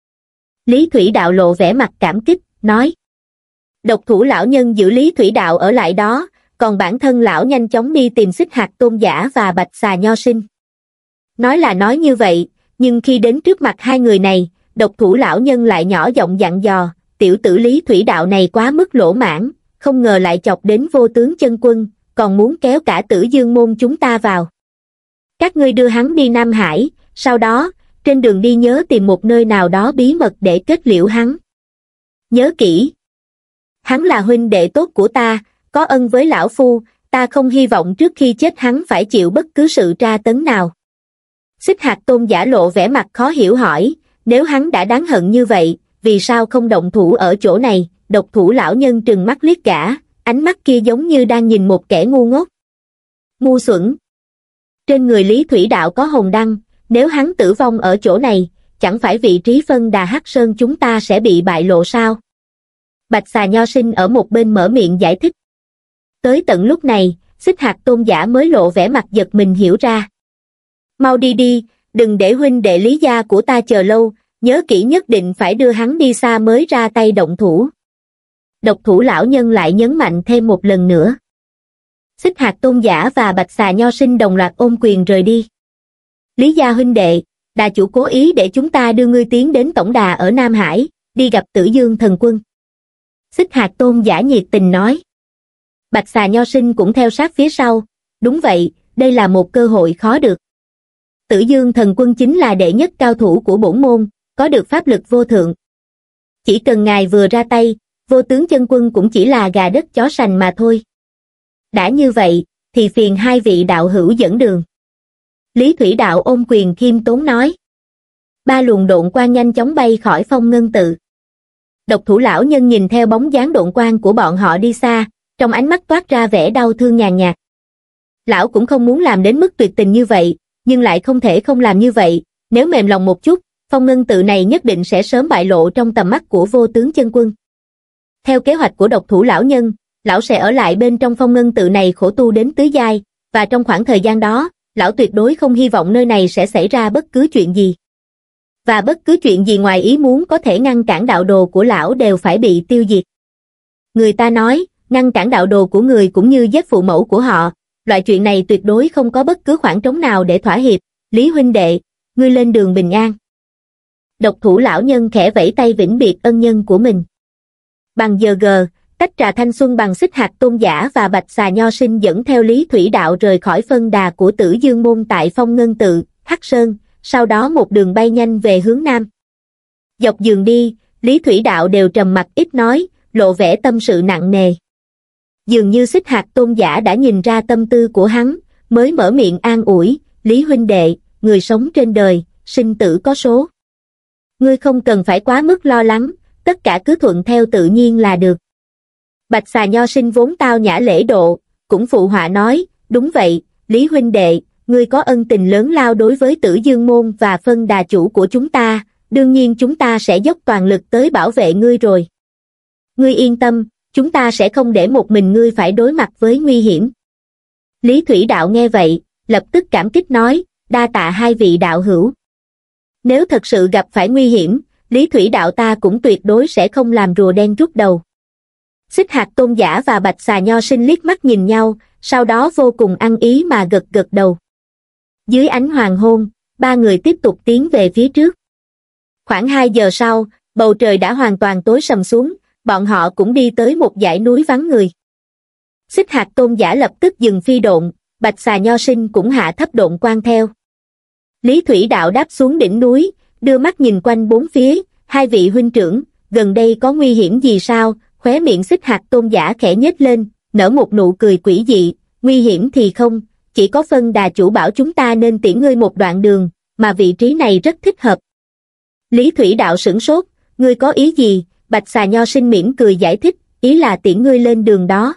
Lý Thủy Đạo lộ vẻ mặt cảm kích, nói. Độc thủ lão nhân giữ Lý Thủy Đạo ở lại đó, còn bản thân lão nhanh chóng đi tìm Xích Hạt Tôn giả và Bạch Xà Nho Sinh. Nói là nói như vậy, nhưng khi đến trước mặt hai người này, độc thủ lão nhân lại nhỏ giọng dặn dò, tiểu tử Lý Thủy Đạo này quá mức lỗ mãn, không ngờ lại chọc đến Vô Tướng Chân Quân, còn muốn kéo cả Tử Dương môn chúng ta vào. Các ngươi đưa hắn đi Nam Hải, sau đó, trên đường đi nhớ tìm một nơi nào đó bí mật để kết liễu hắn. Nhớ kỹ. Hắn là huynh đệ tốt của ta, có ân với lão phu, ta không hy vọng trước khi chết hắn phải chịu bất cứ sự tra tấn nào. Xích Hạt Tôn giả lộ vẻ mặt khó hiểu hỏi, nếu hắn đã đáng hận như vậy, vì sao không động thủ ở chỗ này? Độc thủ lão nhân trừng mắt liếc gã, ánh mắt kia giống như đang nhìn một kẻ ngu ngốc. Ngu xuẩn. Trên người Lý Thủy Đạo có hồn đăng, nếu hắn tử vong ở chỗ này, chẳng phải vị trí phân đà Hắc Sơn chúng ta sẽ bị bại lộ sao? Bạch Xà Nho Sinh ở một bên mở miệng giải thích. Tới tận lúc này, Xích Hạt Tôn giả mới lộ vẻ mặt giật mình hiểu ra. Mau đi đi, đừng để huynh đệ Lý gia của ta chờ lâu, nhớ kỹ nhất định phải đưa hắn đi xa mới ra tay động thủ. Độc thủ lão nhân lại nhấn mạnh thêm một lần nữa. Xích Hạt Tôn giả và Bạch Xà Nho Sinh đồng loạt ôm quyền rời đi. Lý gia huynh đệ, đà chủ cố ý để chúng ta đưa ngươi tiến đến tổng đà ở Nam Hải, đi gặp Tử Dương thần quân. Xích Hạt Tôn giả nhiệt tình nói. Bạch Xà Nho Sinh cũng theo sát phía sau, đúng vậy, đây là một cơ hội khó được. Tử Dương thần quân chính là đệ nhất cao thủ của bổn môn, có được pháp lực vô thượng. Chỉ cần ngài vừa ra tay, Vô Tướng chân quân cũng chỉ là gà đất chó sành mà thôi. Đã như vậy, thì phiền hai vị đạo hữu dẫn đường. Lý Thủy Đạo ôm quyền khiêm tốn nói. Ba luồng độn quang nhanh chóng bay khỏi Phong Ngân Tự. Độc thủ lão nhân nhìn theo bóng dáng độn quang của bọn họ đi xa, trong ánh mắt toát ra vẻ đau thương nhàn nhạt. Lão cũng không muốn làm đến mức tuyệt tình như vậy, nhưng lại không thể không làm như vậy, nếu mềm lòng một chút, Phong Ngân Tự này nhất định sẽ sớm bại lộ trong tầm mắt của Vô Tướng chân quân. Theo kế hoạch của độc thủ lão nhân, lão sẽ ở lại bên trong Phong Ngân Tự này khổ tu đến tứ giai, và trong khoảng thời gian đó, lão tuyệt đối không hy vọng nơi này sẽ xảy ra bất cứ chuyện gì. Và bất cứ chuyện gì ngoài ý muốn có thể ngăn cản đạo đồ của lão đều phải bị tiêu diệt. Người ta nói, ngăn cản đạo đồ của người cũng như giết phụ mẫu của họ, loại chuyện này tuyệt đối không có bất cứ khoảng trống nào để thỏa hiệp. Lý huynh đệ, ngươi lên đường bình an. Độc thủ lão nhân khẽ vẫy tay vĩnh biệt ân nhân của mình. Bằng giờ gờ, tách trà thanh xuân bằng Xích Hạt Tôn giả và Bạch Xà Nho Sinh dẫn theo Lý Thủy Đạo rời khỏi phân đà của Tử Dương môn tại Phong Ngân Tự, Hắc Sơn, sau đó một đường bay nhanh về hướng nam. Dọc đường đi, Lý Thủy Đạo đều trầm mặc ít nói, lộ vẻ tâm sự nặng nề. Dường như Xích Hạt Tôn giả đã nhìn ra tâm tư của hắn, mới mở miệng an ủi, Lý huynh đệ, người sống trên đời, sinh tử có số. Ngươi không cần phải quá mức lo lắng, tất cả cứ thuận theo tự nhiên là được. Bạch Xà Nho Sinh vốn tao nhã lễ độ, cũng phụ họa nói, đúng vậy, Lý huynh đệ, ngươi có ân tình lớn lao đối với Tử Dương môn và phân đà chủ của chúng ta, đương nhiên chúng ta sẽ dốc toàn lực tới bảo vệ ngươi rồi. Ngươi yên tâm, chúng ta sẽ không để một mình ngươi phải đối mặt với nguy hiểm. Lý Thủy Đạo nghe vậy, lập tức cảm kích nói, đa tạ hai vị đạo hữu. Nếu thật sự gặp phải nguy hiểm, Lý Thủy Đạo ta cũng tuyệt đối sẽ không làm rùa đen rút đầu. Xích Hạt Tôn giả và Bạch Xà Nho Sinh liếc mắt nhìn nhau, sau đó vô cùng ăn ý mà gật gật đầu. Dưới ánh hoàng hôn, ba người tiếp tục tiến về phía trước. Khoảng hai giờ sau, bầu trời đã hoàn toàn tối sầm xuống, bọn họ cũng đi tới một dãy núi vắng người. Xích Hạt Tôn giả lập tức dừng phi độn, Bạch Xà Nho Sinh cũng hạ thấp độn quang theo. Lý Thủy Đạo đáp xuống đỉnh núi, đưa mắt nhìn quanh bốn phía, hai vị huynh trưởng, gần đây có nguy hiểm gì sao? Khóe miệng Xích Hạt Tôn giả khẽ nhếch lên, nở một nụ cười quỷ dị, nguy hiểm thì không, chỉ có phân đà chủ bảo chúng ta nên tiễn ngươi một đoạn đường, mà vị trí này rất thích hợp. Lý Thủy Đạo sửng sốt, ngươi có ý gì? Bạch Xà Nho Sinh mỉm cười giải thích, ý là tiễn ngươi lên đường đó.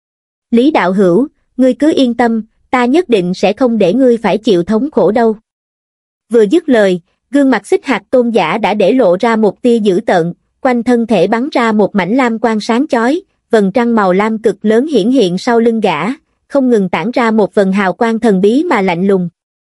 Lý đạo hữu, ngươi cứ yên tâm, ta nhất định sẽ không để ngươi phải chịu thống khổ đâu. Vừa dứt lời, gương mặt Xích Hạt Tôn giả đã để lộ ra một tia dữ tợn, quanh thân thể bắn ra một mảnh lam quang sáng chói, vầng trăng màu lam cực lớn hiển hiện sau lưng gã, không ngừng tản ra một vầng hào quang thần bí mà lạnh lùng.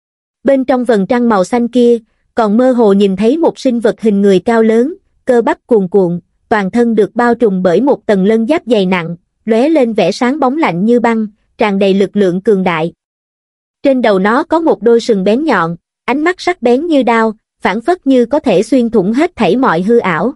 Bên trong vầng trăng màu xanh kia, còn mơ hồ nhìn thấy một sinh vật hình người cao lớn, cơ bắp cuồn cuộn, toàn thân được bao trùm bởi một tầng lân giáp dày nặng, lóe lên vẻ sáng bóng lạnh như băng, tràn đầy lực lượng cường đại. Trên đầu nó có một đôi sừng bén nhọn, ánh mắt sắc bén như đao, phảng phất như có thể xuyên thủng hết thảy mọi hư ảo.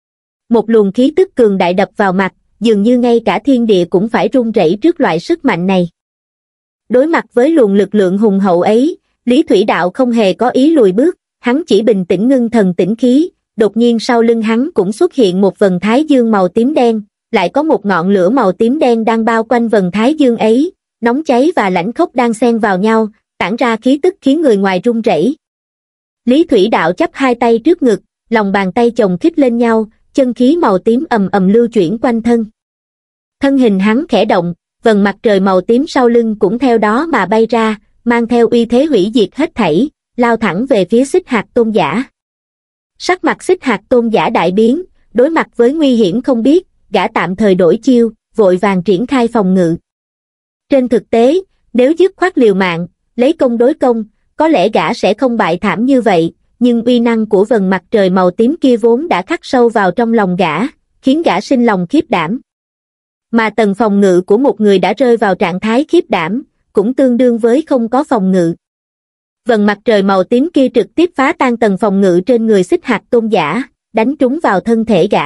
Một luồng khí tức cường đại đập vào mặt, dường như ngay cả thiên địa cũng phải run rẩy trước loại sức mạnh này. Đối mặt với luồng lực lượng hùng hậu ấy, Lý Thủy Đạo không hề có ý lùi bước, hắn chỉ bình tĩnh ngưng thần tĩnh khí, đột nhiên sau lưng hắn cũng xuất hiện một vầng thái dương màu tím đen, lại có một ngọn lửa màu tím đen đang bao quanh vầng thái dương ấy, nóng cháy và lãnh khốc đang xen vào nhau, tản ra khí tức khiến người ngoài run rẩy. Lý Thủy Đạo chắp hai tay trước ngực, lòng bàn tay chồng khít lên nhau, chân khí màu tím ầm ầm lưu chuyển quanh thân. Thân hình hắn khẽ động, vầng mặt trời màu tím sau lưng cũng theo đó mà bay ra, mang theo uy thế hủy diệt hết thảy, lao thẳng về phía Xích Hạt Tôn Giả. Sắc mặt Xích Hạt Tôn Giả đại biến, đối mặt với nguy hiểm không biết, gã tạm thời đổi chiêu, vội vàng triển khai phòng ngự. Trên thực tế, nếu dứt khoát liều mạng, lấy công đối công, có lẽ gã sẽ không bại thảm như vậy, nhưng uy năng của vầng mặt trời màu tím kia vốn đã khắc sâu vào trong lòng gã, khiến gã sinh lòng khiếp đảm. Mà tầng phòng ngự của một người đã rơi vào trạng thái khiếp đảm, cũng tương đương với không có phòng ngự. Vầng mặt trời màu tím kia trực tiếp phá tan tầng phòng ngự trên người Xích Hạt Tôn Giả, đánh trúng vào thân thể gã.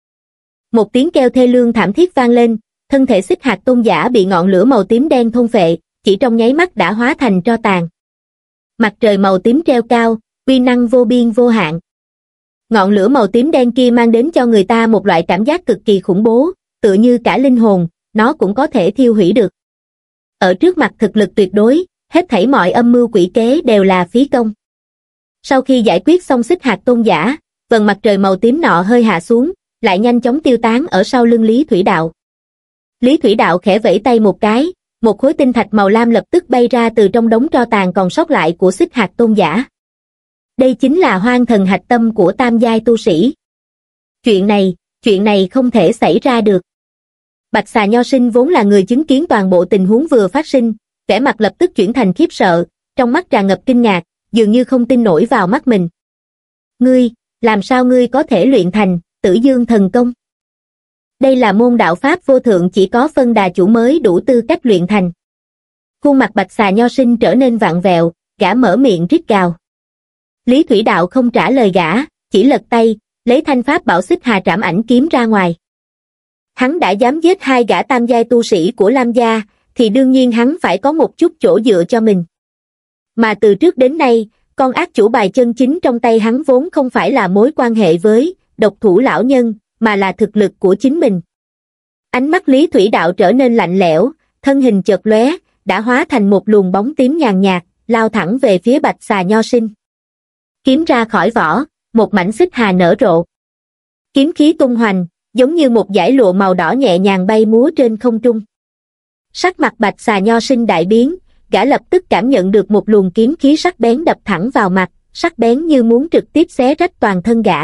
Một tiếng kêu thê lương thảm thiết vang lên, thân thể Xích Hạt Tôn Giả bị ngọn lửa màu tím đen thôn phệ, chỉ trong nháy mắt đã hóa thành tro tàn. Mặt trời màu tím treo cao, uy năng vô biên vô hạn. Ngọn lửa màu tím đen kia mang đến cho người ta một loại cảm giác cực kỳ khủng bố, tựa như cả linh hồn, nó cũng có thể thiêu hủy được. Ở trước mặt thực lực tuyệt đối, hết thảy mọi âm mưu quỷ kế đều là phí công. Sau khi giải quyết xong Xích Hạt Tôn Giả, vầng mặt trời màu tím nọ hơi hạ xuống, lại nhanh chóng tiêu tán ở sau lưng Lý Thủy Đạo. Lý Thủy Đạo khẽ vẫy tay một cái, một khối tinh thạch màu lam lập tức bay ra từ trong đống tro tàn còn sót lại của Xích Hạt Tôn Giả. Đây chính là hoang thần hạch tâm của tam giai tu sĩ. Chuyện này, chuyện này không thể xảy ra được. Bạch Xà Nho Sinh vốn là người chứng kiến toàn bộ tình huống vừa phát sinh, vẻ mặt lập tức chuyển thành khiếp sợ, trong mắt tràn ngập kinh ngạc, dường như không tin nổi vào mắt mình. Ngươi, làm sao ngươi có thể luyện thành Tử Dương Thần Công? Đây là môn đạo pháp vô thượng chỉ có phân đà chủ mới đủ tư cách luyện thành. Khuôn mặt Bạch Xà Nho Sinh trở nên vặn vẹo, gã mở miệng rít gào. Lý Thủy Đạo không trả lời gã, chỉ lật tay, lấy thanh pháp bảo Xích Hà Trảm Ảnh kiếm ra ngoài. Hắn đã dám giết hai gã tam giai tu sĩ của Lam gia, thì đương nhiên hắn phải có một chút chỗ dựa cho mình. Mà từ trước đến nay, con ác chủ bài chân chính trong tay hắn vốn không phải là mối quan hệ với độc thủ lão nhân, mà là thực lực của chính mình. Ánh mắt Lý Thủy Đạo trở nên lạnh lẽo, thân hình chợt lóe, đã hóa thành một luồng bóng tím nhàn nhạt, lao thẳng về phía Bạch Xà Nho Sinh. Kiếm ra khỏi vỏ, một mảnh xích hà nở rộ. Kiếm khí tung hoành, giống như một dải lụa màu đỏ nhẹ nhàng bay múa trên không trung. Sắc mặt Bạch Xà Nho Sinh đại biến, gã lập tức cảm nhận được một luồng kiếm khí sắc bén đập thẳng vào mặt, sắc bén như muốn trực tiếp xé rách toàn thân gã.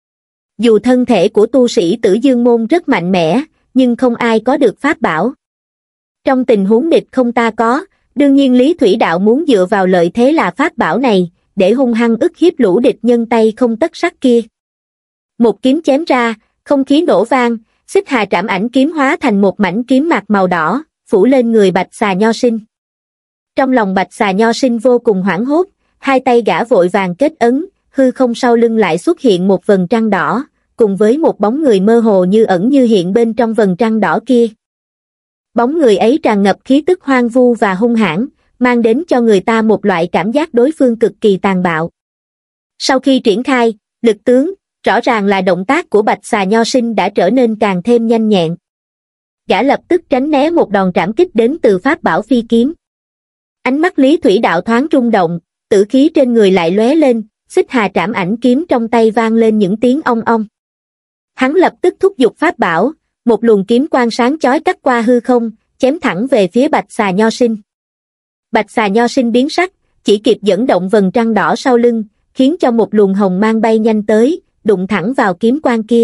Dù thân thể của tu sĩ Tử Dương môn rất mạnh mẽ, nhưng không ai có được pháp bảo. Trong tình huống địch không ta có, đương nhiên Lý Thủy Đạo muốn dựa vào lợi thế là pháp bảo này, để hung hăng ức hiếp lũ địch nhân tay không tất sắt kia. Một kiếm chém ra, không khí nổ vang, Xích Hà Trảm Ảnh kiếm hóa thành một mảnh kiếm mạc màu đỏ, phủ lên người Bạch Xà Nho Sinh. Trong lòng Bạch Xà Nho Sinh vô cùng hoảng hốt, hai tay gã vội vàng kết ấn, hư không sau lưng lại xuất hiện một vầng trăng đỏ, cùng với một bóng người mơ hồ như ẩn như hiện bên trong vầng trăng đỏ kia. Bóng người ấy tràn ngập khí tức hoang vu và hung hãn, mang đến cho người ta một loại cảm giác đối phương cực kỳ tàn bạo. Sau khi triển khai, lực tướng, rõ ràng là động tác của Bạch Xà Nho Sinh đã trở nên càng thêm nhanh nhẹn. Gã lập tức tránh né một đòn trảm kích đến từ pháp bảo phi kiếm. Ánh mắt Lý Thủy Đạo thoáng rung động, tử khí trên người lại lóe lên, Xích Hà Trảm Ảnh kiếm trong tay vang lên những tiếng ong ong. Hắn lập tức thúc giục pháp bảo, một luồng kiếm quang sáng chói cắt qua hư không, chém thẳng về phía Bạch Xà Nho Sinh. Bạch Xà Nho Sinh biến sắc, chỉ kịp dẫn động vầng trăng đỏ sau lưng, khiến cho một luồng hồng mang bay nhanh tới, đụng thẳng vào kiếm quang kia.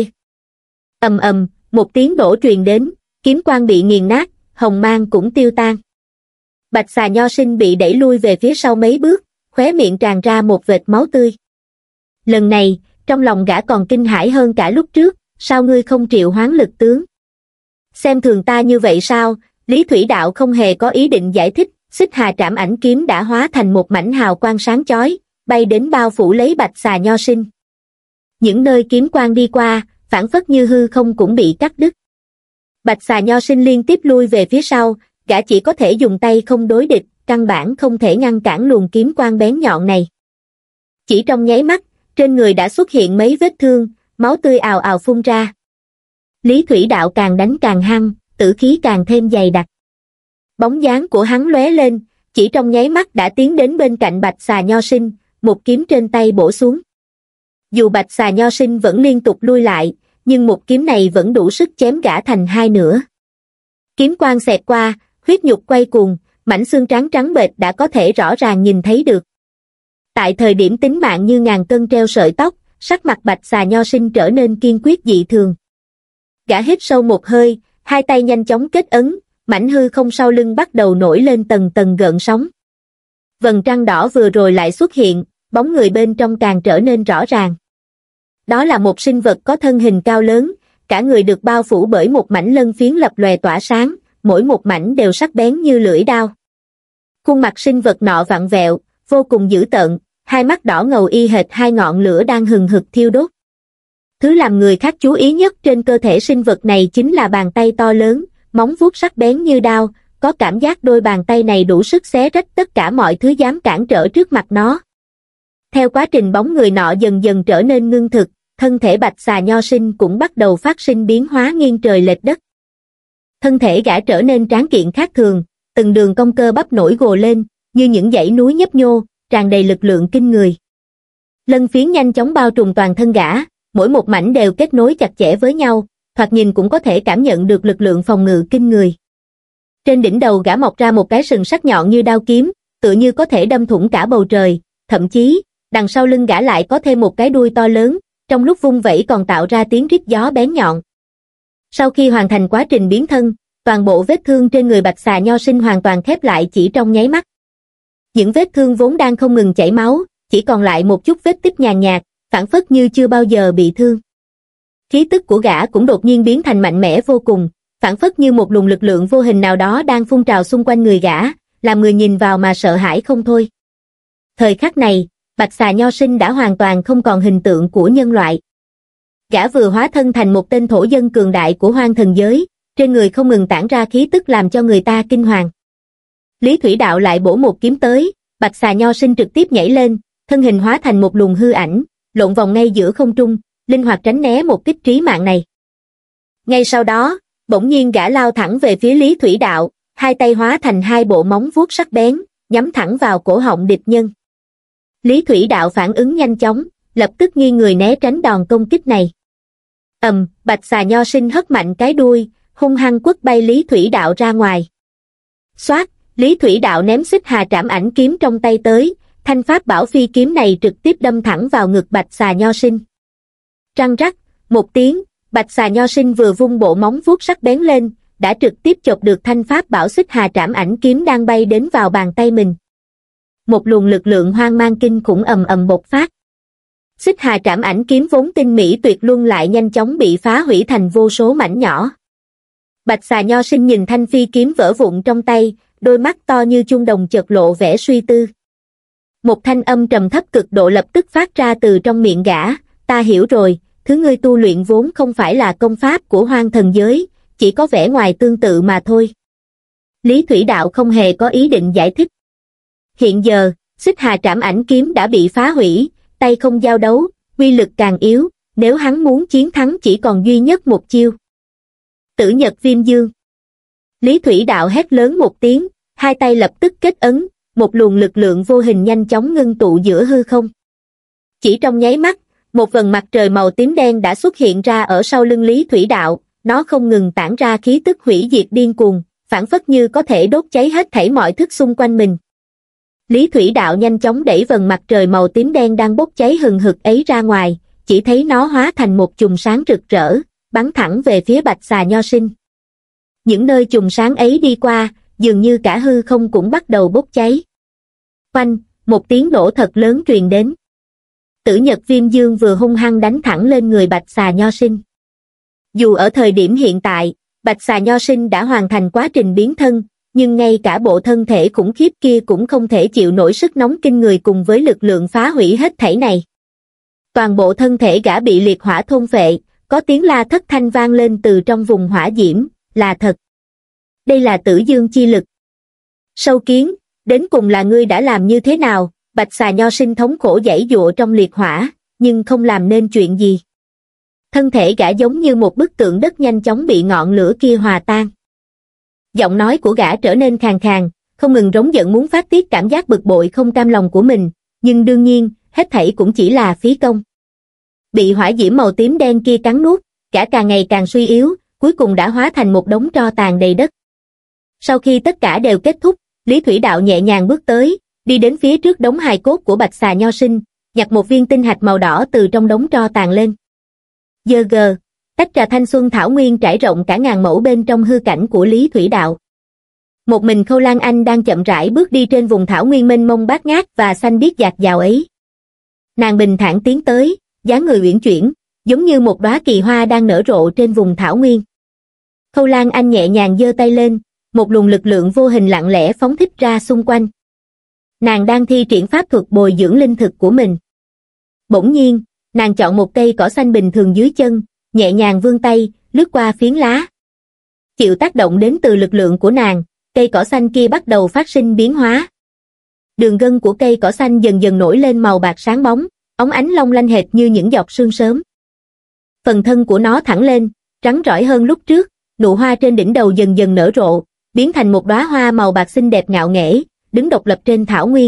Ầm ầm, một tiếng nổ truyền đến, kiếm quang bị nghiền nát, hồng mang cũng tiêu tan. Bạch Xà Nho Sinh bị đẩy lui về phía sau mấy bước, khóe miệng tràn ra một vệt máu tươi. Lần này, trong lòng gã còn kinh hãi hơn cả lúc trước, sao ngươi không triệu hoán lực tướng? Xem thường ta như vậy sao? Lý Thủy Đạo không hề có ý định giải thích, Xích Hà Trảm Ảnh kiếm đã hóa thành một mảnh hào quang sáng chói, bay đến bao phủ lấy Bạch Xà Nho Sinh. Những nơi kiếm quang đi qua, phảng phất như hư không cũng bị cắt đứt. Bạch Xà Nho Sinh liên tiếp lui về phía sau, gã chỉ có thể dùng tay không đối địch, căn bản không thể ngăn cản luồng kiếm quang bén nhọn này. Chỉ trong nháy mắt, trên người đã xuất hiện mấy vết thương, máu tươi ào ào phun ra. Lý Thủy Đạo càng đánh càng hăng, tử khí càng thêm dày đặc. Bóng dáng của hắn lóe lên, chỉ trong nháy mắt đã tiến đến bên cạnh Bạch Xà Nho Sinh, một kiếm trên tay bổ xuống. Dù Bạch Xà Nho Sinh vẫn liên tục lui lại, nhưng một kiếm này vẫn đủ sức chém gã thành hai nửa. Kiếm quang xẹt qua, huyết nhục quay cuồng, mảnh xương trắng trắng bệch đã có thể rõ ràng nhìn thấy được. Tại thời điểm tính mạng như ngàn cân treo sợi tóc, sắc mặt Bạch Xà Nho Sinh trở nên kiên quyết dị thường. Gã hít sâu một hơi, hai tay nhanh chóng kết ấn, mảnh hư không sau lưng bắt đầu nổi lên tầng tầng gợn sóng. Vầng trăng đỏ vừa rồi lại xuất hiện, bóng người bên trong càng trở nên rõ ràng. Đó là một sinh vật có thân hình cao lớn, cả người được bao phủ bởi một mảnh lân phiến lập lòe tỏa sáng, mỗi một mảnh đều sắc bén như lưỡi đao. Khuôn mặt sinh vật nọ vặn vẹo, vô cùng dữ tợn, hai mắt đỏ ngầu y hệt hai ngọn lửa đang hừng hực thiêu đốt. Thứ làm người khác chú ý nhất trên cơ thể sinh vật này chính là bàn tay to lớn, móng vuốt sắc bén như đao, có cảm giác đôi bàn tay này đủ sức xé rách tất cả mọi thứ dám cản trở trước mặt nó. Theo quá trình bóng người nọ dần dần trở nên ngưng thực, thân thể Bạch Xà Nho Sinh cũng bắt đầu phát sinh biến hóa nghiêng trời lệch đất. Thân thể gã trở nên tráng kiện khác thường, từng đường cong cơ bắp nổi gồ lên, như những dãy núi nhấp nhô, tràn đầy lực lượng kinh người. Lân phiến nhanh chóng bao trùm toàn thân gã, mỗi một mảnh đều kết nối chặt chẽ với nhau, thoạt nhìn cũng có thể cảm nhận được lực lượng phòng ngự kinh người. Trên đỉnh đầu gã mọc ra một cái sừng sắc nhọn như đao kiếm, tựa như có thể đâm thủng cả bầu trời, thậm chí, đằng sau lưng gã lại có thêm một cái đuôi to lớn, trong lúc vung vẩy còn tạo ra tiếng rít gió bén nhọn. Sau khi hoàn thành quá trình biến thân, toàn bộ vết thương trên người Bạch Xà Nho Sinh hoàn toàn khép lại chỉ trong nháy mắt. Những vết thương vốn đang không ngừng chảy máu, chỉ còn lại một chút vết tích nhàn nhạt, phảng phất như chưa bao giờ bị thương. Khí tức của gã cũng đột nhiên biến thành mạnh mẽ vô cùng, phảng phất như một luồng lực lượng vô hình nào đó đang phun trào xung quanh người gã, làm người nhìn vào mà sợ hãi không thôi. Thời khắc này, Bạch Xà Nho Sinh đã hoàn toàn không còn hình tượng của nhân loại. Gã vừa hóa thân thành một tên thổ dân cường đại của hoang thần giới, trên người không ngừng tản ra khí tức làm cho người ta kinh hoàng. Lý Thủy Đạo lại bổ một kiếm tới, Bạch Xà Nho Sinh trực tiếp nhảy lên, thân hình hóa thành một luồng hư ảnh, lộn vòng ngay giữa không trung, linh hoạt tránh né một kích trí mạng này. Ngay sau đó, bỗng nhiên gã lao thẳng về phía Lý Thủy Đạo, hai tay hóa thành hai bộ móng vuốt sắc bén, nhắm thẳng vào cổ họng địch nhân. Lý Thủy Đạo phản ứng nhanh chóng, lập tức nghiêng người né tránh đòn công kích này. Ầm, Bạch Xà Nho Sinh hất mạnh cái đuôi, hung hăng quất bay Lý Thủy Đạo ra ngoài. Xoát, Lý Thủy Đạo ném Xích Hà Trảm Ảnh kiếm trong tay tới, thanh pháp bảo phi kiếm này trực tiếp đâm thẳng vào ngực Bạch Xà Nho Sinh. Răng rắc, một tiếng, Bạch Xà Nho Sinh vừa vung bộ móng vuốt sắc bén lên, đã trực tiếp chộp được thanh pháp bảo Xích Hà Trảm Ảnh kiếm đang bay đến vào bàn tay mình. Một luồng lực lượng hoang mang kinh khủng ầm ầm bộc phát. Xích Hà Trảm Ảnh kiếm vốn tinh mỹ tuyệt luân lại nhanh chóng bị phá hủy thành vô số mảnh nhỏ. Bạch Xà Nho Sinh nhìn thanh phi kiếm vỡ vụn trong tay, đôi mắt to như chuông đồng chợt lộ vẻ suy tư. Một thanh âm trầm thấp cực độ lập tức phát ra từ trong miệng gã, ta hiểu rồi, thứ ngươi tu luyện vốn không phải là công pháp của hoang thần giới, chỉ có vẻ ngoài tương tự mà thôi. Lý Thủy Đạo không hề có ý định giải thích. Hiện giờ, Xích Hà Trảm Ảnh kiếm đã bị phá hủy, tay không giao đấu, uy lực càng yếu, nếu hắn muốn chiến thắng chỉ còn duy nhất một chiêu. Tử Nhật Viêm Dương. Lý Thủy Đạo hét lớn một tiếng, hai tay lập tức kết ấn, một luồng lực lượng vô hình nhanh chóng ngưng tụ giữa hư không. Chỉ trong nháy mắt, một vầng mặt trời màu tím đen đã xuất hiện ra ở sau lưng Lý Thủy Đạo, nó không ngừng tản ra khí tức hủy diệt điên cuồng, phảng phất như có thể đốt cháy hết thảy mọi thứ xung quanh mình. Lý Thủy Đạo nhanh chóng đẩy vầng mặt trời màu tím đen đang bốc cháy hừng hực ấy ra ngoài, chỉ thấy nó hóa thành một chùm sáng rực rỡ, bắn thẳng về phía Bạch Xà Nho Sinh. Những nơi chùm sáng ấy đi qua, dường như cả hư không cũng bắt đầu bốc cháy. Oanh, một tiếng nổ thật lớn truyền đến. Tử Nhật Viêm Dương vừa hung hăng đánh thẳng lên người Bạch Xà Nho Sinh. Dù ở thời điểm hiện tại, Bạch Xà Nho Sinh đã hoàn thành quá trình biến thân, nhưng ngay cả bộ thân thể khủng khiếp kia cũng không thể chịu nổi sức nóng kinh người cùng với lực lượng phá hủy hết thảy này. Toàn bộ thân thể gã bị liệt hỏa thôn phệ, có tiếng la thất thanh vang lên từ trong vùng hỏa diễm, là thật. Đây là Tử Dương chi lực. Sâu kiến, Đến cùng là ngươi đã làm như thế nào? Bạch xà nho sinh thống khổ giãy giụa trong liệt hỏa, nhưng không làm nên chuyện gì. Thân thể gã giống như một bức tượng đất nhanh chóng bị ngọn lửa kia hòa tan. Giọng nói của gã trở nên khàn khàn, không ngừng rống giận muốn phát tiết cảm giác bực bội không cam lòng của mình, nhưng đương nhiên, hết thảy cũng chỉ là phí công. Bị hỏa diễm màu tím đen kia cắn nuốt, gã càng ngày càng suy yếu, cuối cùng đã hóa thành một đống tro tàn đầy đất. Sau khi tất cả đều kết thúc, Lý Thủy Đạo nhẹ nhàng bước tới, đi đến phía trước đống hài cốt của Bạch xà nho sinh, nhặt một viên tinh hạch màu đỏ từ trong đống tro tàn lên. Giờ gờ, tách trà thanh xuân thảo nguyên trải rộng cả ngàn mẫu bên trong hư cảnh của Lý Thủy Đạo. Một mình Khâu Lan Anh đang chậm rãi bước đi trên vùng thảo nguyên mênh mông bát ngát và xanh biếc dạt dào ấy. Nàng bình thản tiến tới, dáng người uyển chuyển, giống như một đóa kỳ hoa đang nở rộ trên vùng thảo nguyên. Khâu Lan Anh nhẹ nhàng giơ tay lên, một luồng lực lượng vô hình lặng lẽ phóng thích ra xung quanh. Nàng đang thi triển pháp thuật bồi dưỡng linh thực của mình. Bỗng nhiên, nàng chọn một cây cỏ xanh bình thường dưới chân, nhẹ nhàng vươn tay, lướt qua phiến lá. Chịu tác động đến từ lực lượng của nàng, cây cỏ xanh kia bắt đầu phát sinh biến hóa. Đường gân của cây cỏ xanh dần dần nổi lên màu bạc sáng bóng, óng ánh long lanh hệt như những giọt sương sớm. Phần thân của nó thẳng lên, trắng trỏi hơn lúc trước, nụ hoa trên đỉnh đầu dần dần nở rộ, biến thành một đóa hoa màu bạc xinh đẹp ngạo nghễ, đứng độc lập trên thảo nguyên.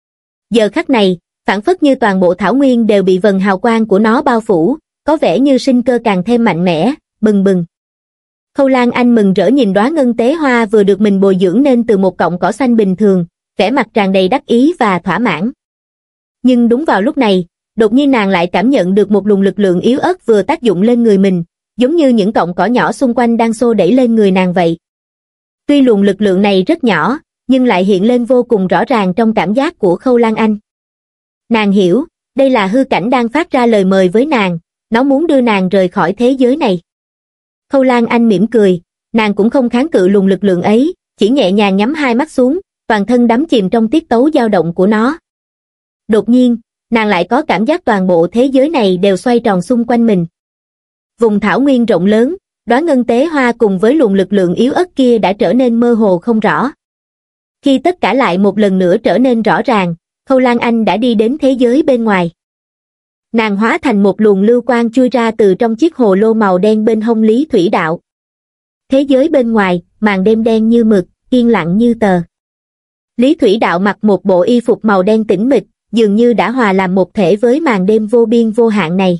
Giờ khắc này, phảng phất như toàn bộ thảo nguyên đều bị vầng hào quang của nó bao phủ, có vẻ như sinh cơ càng thêm mạnh mẽ, bừng bừng. Khâu Lan Anh mừng rỡ nhìn đóa ngân tế hoa vừa được mình bồi dưỡng nên từ một cọng cỏ xanh bình thường, vẻ mặt tràn đầy đắc ý và thỏa mãn. Nhưng đúng vào lúc này, đột nhiên nàng lại cảm nhận được một luồng lực lượng yếu ớt vừa tác dụng lên người mình, giống như những cọng cỏ nhỏ xung quanh đang xô đẩy lên người nàng vậy. Tuy luồng lực lượng này rất nhỏ, nhưng lại hiện lên vô cùng rõ ràng trong cảm giác của Khâu Lan Anh. Nàng hiểu, đây là hư cảnh đang phát ra lời mời với nàng, nó muốn đưa nàng rời khỏi thế giới này. Khâu Lan Anh mỉm cười, nàng cũng không kháng cự luồng lực lượng ấy, chỉ nhẹ nhàng nhắm hai mắt xuống, toàn thân đắm chìm trong tiết tấu dao động của nó. Đột nhiên, nàng lại có cảm giác toàn bộ thế giới này đều xoay tròn xung quanh mình. Vùng thảo nguyên rộng lớn, đóa ngân tế hoa cùng với luồng lực lượng yếu ớt kia đã trở nên mơ hồ không rõ. Khi tất cả lại một lần nữa trở nên rõ ràng, Khâu Lan Anh đã đi đến thế giới bên ngoài. Nàng hóa thành một luồng lưu quang chui ra từ trong chiếc hồ lô màu đen bên hông Lý Thủy Đạo. Thế giới bên ngoài, màn đêm đen như mực, yên lặng như tờ. Lý Thủy Đạo mặc một bộ y phục màu đen tĩnh mịch, dường như đã hòa làm một thể với màn đêm vô biên vô hạn này.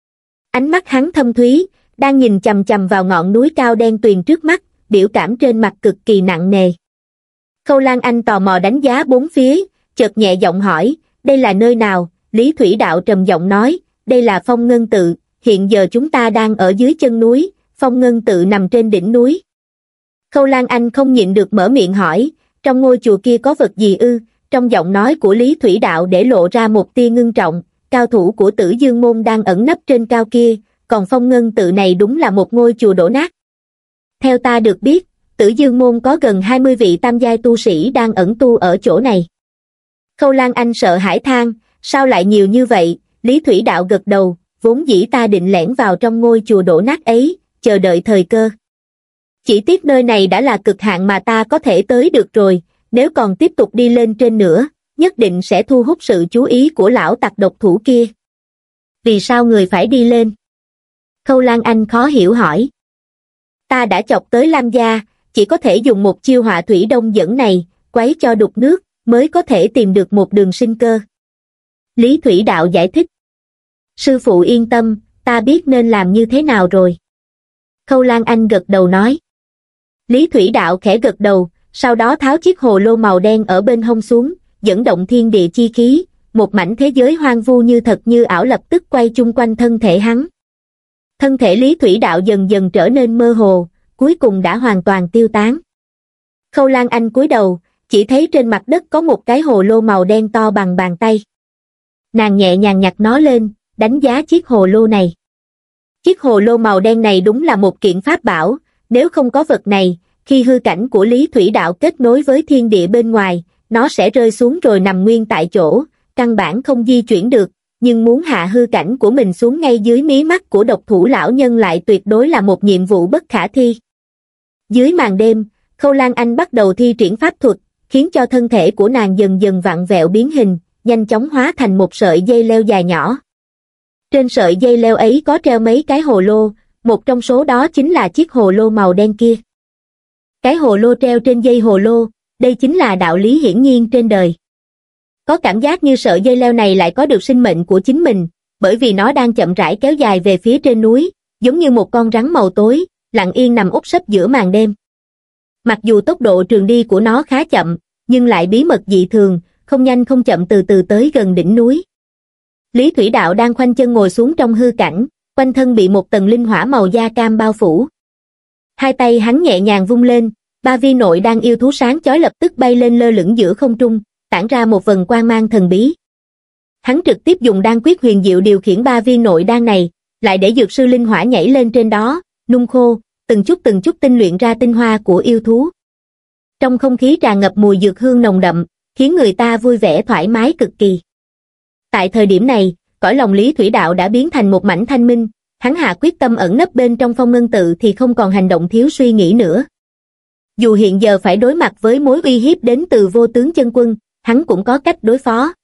Ánh mắt hắn thâm thúy, đang nhìn chằm chằm vào ngọn núi cao đen tuyền trước mắt, biểu cảm trên mặt cực kỳ nặng nề. Khâu Lan Anh tò mò đánh giá bốn phía, chợt nhẹ giọng hỏi, đây là nơi nào? Lý Thủy Đạo trầm giọng nói, đây là Phong Ngân Tự, hiện giờ chúng ta đang ở dưới chân núi, Phong Ngân Tự nằm trên đỉnh núi. Khâu Lan Anh không nhịn được mở miệng hỏi, trong ngôi chùa kia có vật gì ư? Trong giọng nói của Lý Thủy Đạo để lộ ra một tia ngưng trọng, cao thủ của Tử Dương Môn đang ẩn nấp trên cao kia, còn Phong Ngân Tự này đúng là một ngôi chùa đổ nát. Theo ta được biết, Tử Dương Môn có gần hai mươi vị tam giai tu sĩ đang ẩn tu ở chỗ này. Khâu Lan Anh sợ hãi than, sao lại nhiều như vậy? Lý Thủy Đạo gật đầu, vốn dĩ ta định lẻn vào trong ngôi chùa đổ nát ấy, chờ đợi thời cơ. Chỉ tiếc nơi này đã là cực hạn mà ta có thể tới được rồi, nếu còn tiếp tục đi lên trên nữa, nhất định sẽ thu hút sự chú ý của lão tặc độc thủ kia. Vì sao người phải đi lên? Khâu Lan Anh khó hiểu hỏi. Ta đã chọc tới Lam gia, chỉ có thể dùng một chiêu họa thủy đông dẫn này, quấy cho đục nước, mới có thể tìm được một đường sinh cơ. Lý Thủy Đạo giải thích. Sư phụ yên tâm, ta biết nên làm như thế nào rồi. Khâu Lan Anh gật đầu nói. Lý Thủy Đạo khẽ gật đầu, sau đó tháo chiếc hồ lô màu đen ở bên hông xuống, dẫn động thiên địa chi khí, một mảnh thế giới hoang vu như thật như ảo lập tức quay chung quanh thân thể hắn. Thân thể Lý Thủy Đạo dần dần trở nên mơ hồ, cuối cùng đã hoàn toàn tiêu tán. Khâu Lan Anh cúi đầu, chỉ thấy trên mặt đất có một cái hồ lô màu đen to bằng bàn tay. Nàng nhẹ nhàng nhặt nó lên, đánh giá chiếc hồ lô này. Chiếc hồ lô màu đen này đúng là một kiện pháp bảo, nếu không có vật này, khi hư cảnh của Lý Thủy Đạo kết nối với thiên địa bên ngoài, nó sẽ rơi xuống rồi nằm nguyên tại chỗ, căn bản không di chuyển được, nhưng muốn hạ hư cảnh của mình xuống ngay dưới mí mắt của độc thủ lão nhân lại tuyệt đối là một nhiệm vụ bất khả thi. Dưới màn đêm, Khâu Lan Anh bắt đầu thi triển pháp thuật, khiến cho thân thể của nàng dần dần vặn vẹo biến hình, nhanh chóng hóa thành một sợi dây leo dài nhỏ. Trên sợi dây leo ấy có treo mấy cái hồ lô, một trong số đó chính là chiếc hồ lô màu đen kia. Cái hồ lô treo trên dây hồ lô, đây chính là đạo lý hiển nhiên trên đời. Có cảm giác như sợi dây leo này lại có được sinh mệnh của chính mình, bởi vì nó đang chậm rãi kéo dài về phía trên núi, giống như một con rắn màu tối, lặng yên nằm úp sấp giữa màn đêm. Mặc dù tốc độ trường đi của nó khá chậm, nhưng lại bí mật dị thường, không nhanh không chậm từ từ tới gần đỉnh núi. Lý Thủy Đạo đang khoanh chân ngồi xuống trong hư cảnh, quanh thân bị một tầng linh hỏa màu da cam bao phủ. Hai tay hắn nhẹ nhàng vung lên, ba viên nội đan yêu thú sáng chói lập tức bay lên lơ lửng giữa không trung, tản ra một vầng quang mang thần bí. Hắn trực tiếp dùng đan quyết huyền diệu điều khiển ba viên nội đan này, lại để dược sư linh hỏa nhảy lên trên đó, nung khô, từng chút từng chút tinh luyện ra tinh hoa của yêu thú. Trong không khí tràn ngập mùi dược hương nồng đậm, khiến người ta vui vẻ thoải mái cực kỳ. Tại thời điểm này, cõi lòng Lý Thủy Đạo đã biến thành một mảnh thanh minh, hắn hạ quyết tâm ẩn nấp bên trong phong ngân tự thì không còn hành động thiếu suy nghĩ nữa. Dù hiện giờ phải đối mặt với mối uy hiếp đến từ vô tướng chân quân, hắn cũng có cách đối phó.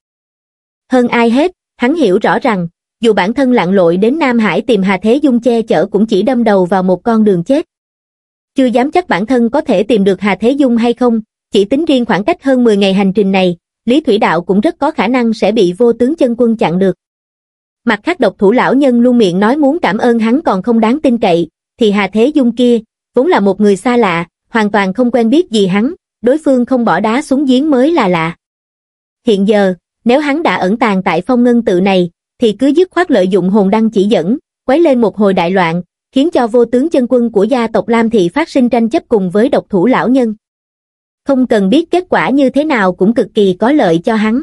Hơn ai hết, hắn hiểu rõ rằng, dù bản thân lặn lội đến Nam Hải tìm Hà Thế Dung che chở cũng chỉ đâm đầu vào một con đường chết. Chưa dám chắc bản thân có thể tìm được Hà Thế Dung hay không, chỉ tính riêng khoảng cách hơn mười ngày hành trình này, Lý Thủy Đạo cũng rất có khả năng sẽ bị vô tướng chân quân chặn được. Mặt khác độc thủ lão nhân luôn miệng nói muốn cảm ơn hắn còn không đáng tin cậy, thì Hà Thế Dung kia, vốn là một người xa lạ, hoàn toàn không quen biết gì hắn, đối phương không bỏ đá xuống giếng mới là lạ. Hiện giờ, nếu hắn đã ẩn tàng tại phong ngân tự này, thì cứ dứt khoát lợi dụng hồn đăng chỉ dẫn, quấy lên một hồi đại loạn, khiến cho vô tướng chân quân của gia tộc Lam Thị phát sinh tranh chấp cùng với độc thủ lão nhân. Không cần biết kết quả như thế nào cũng cực kỳ có lợi cho hắn.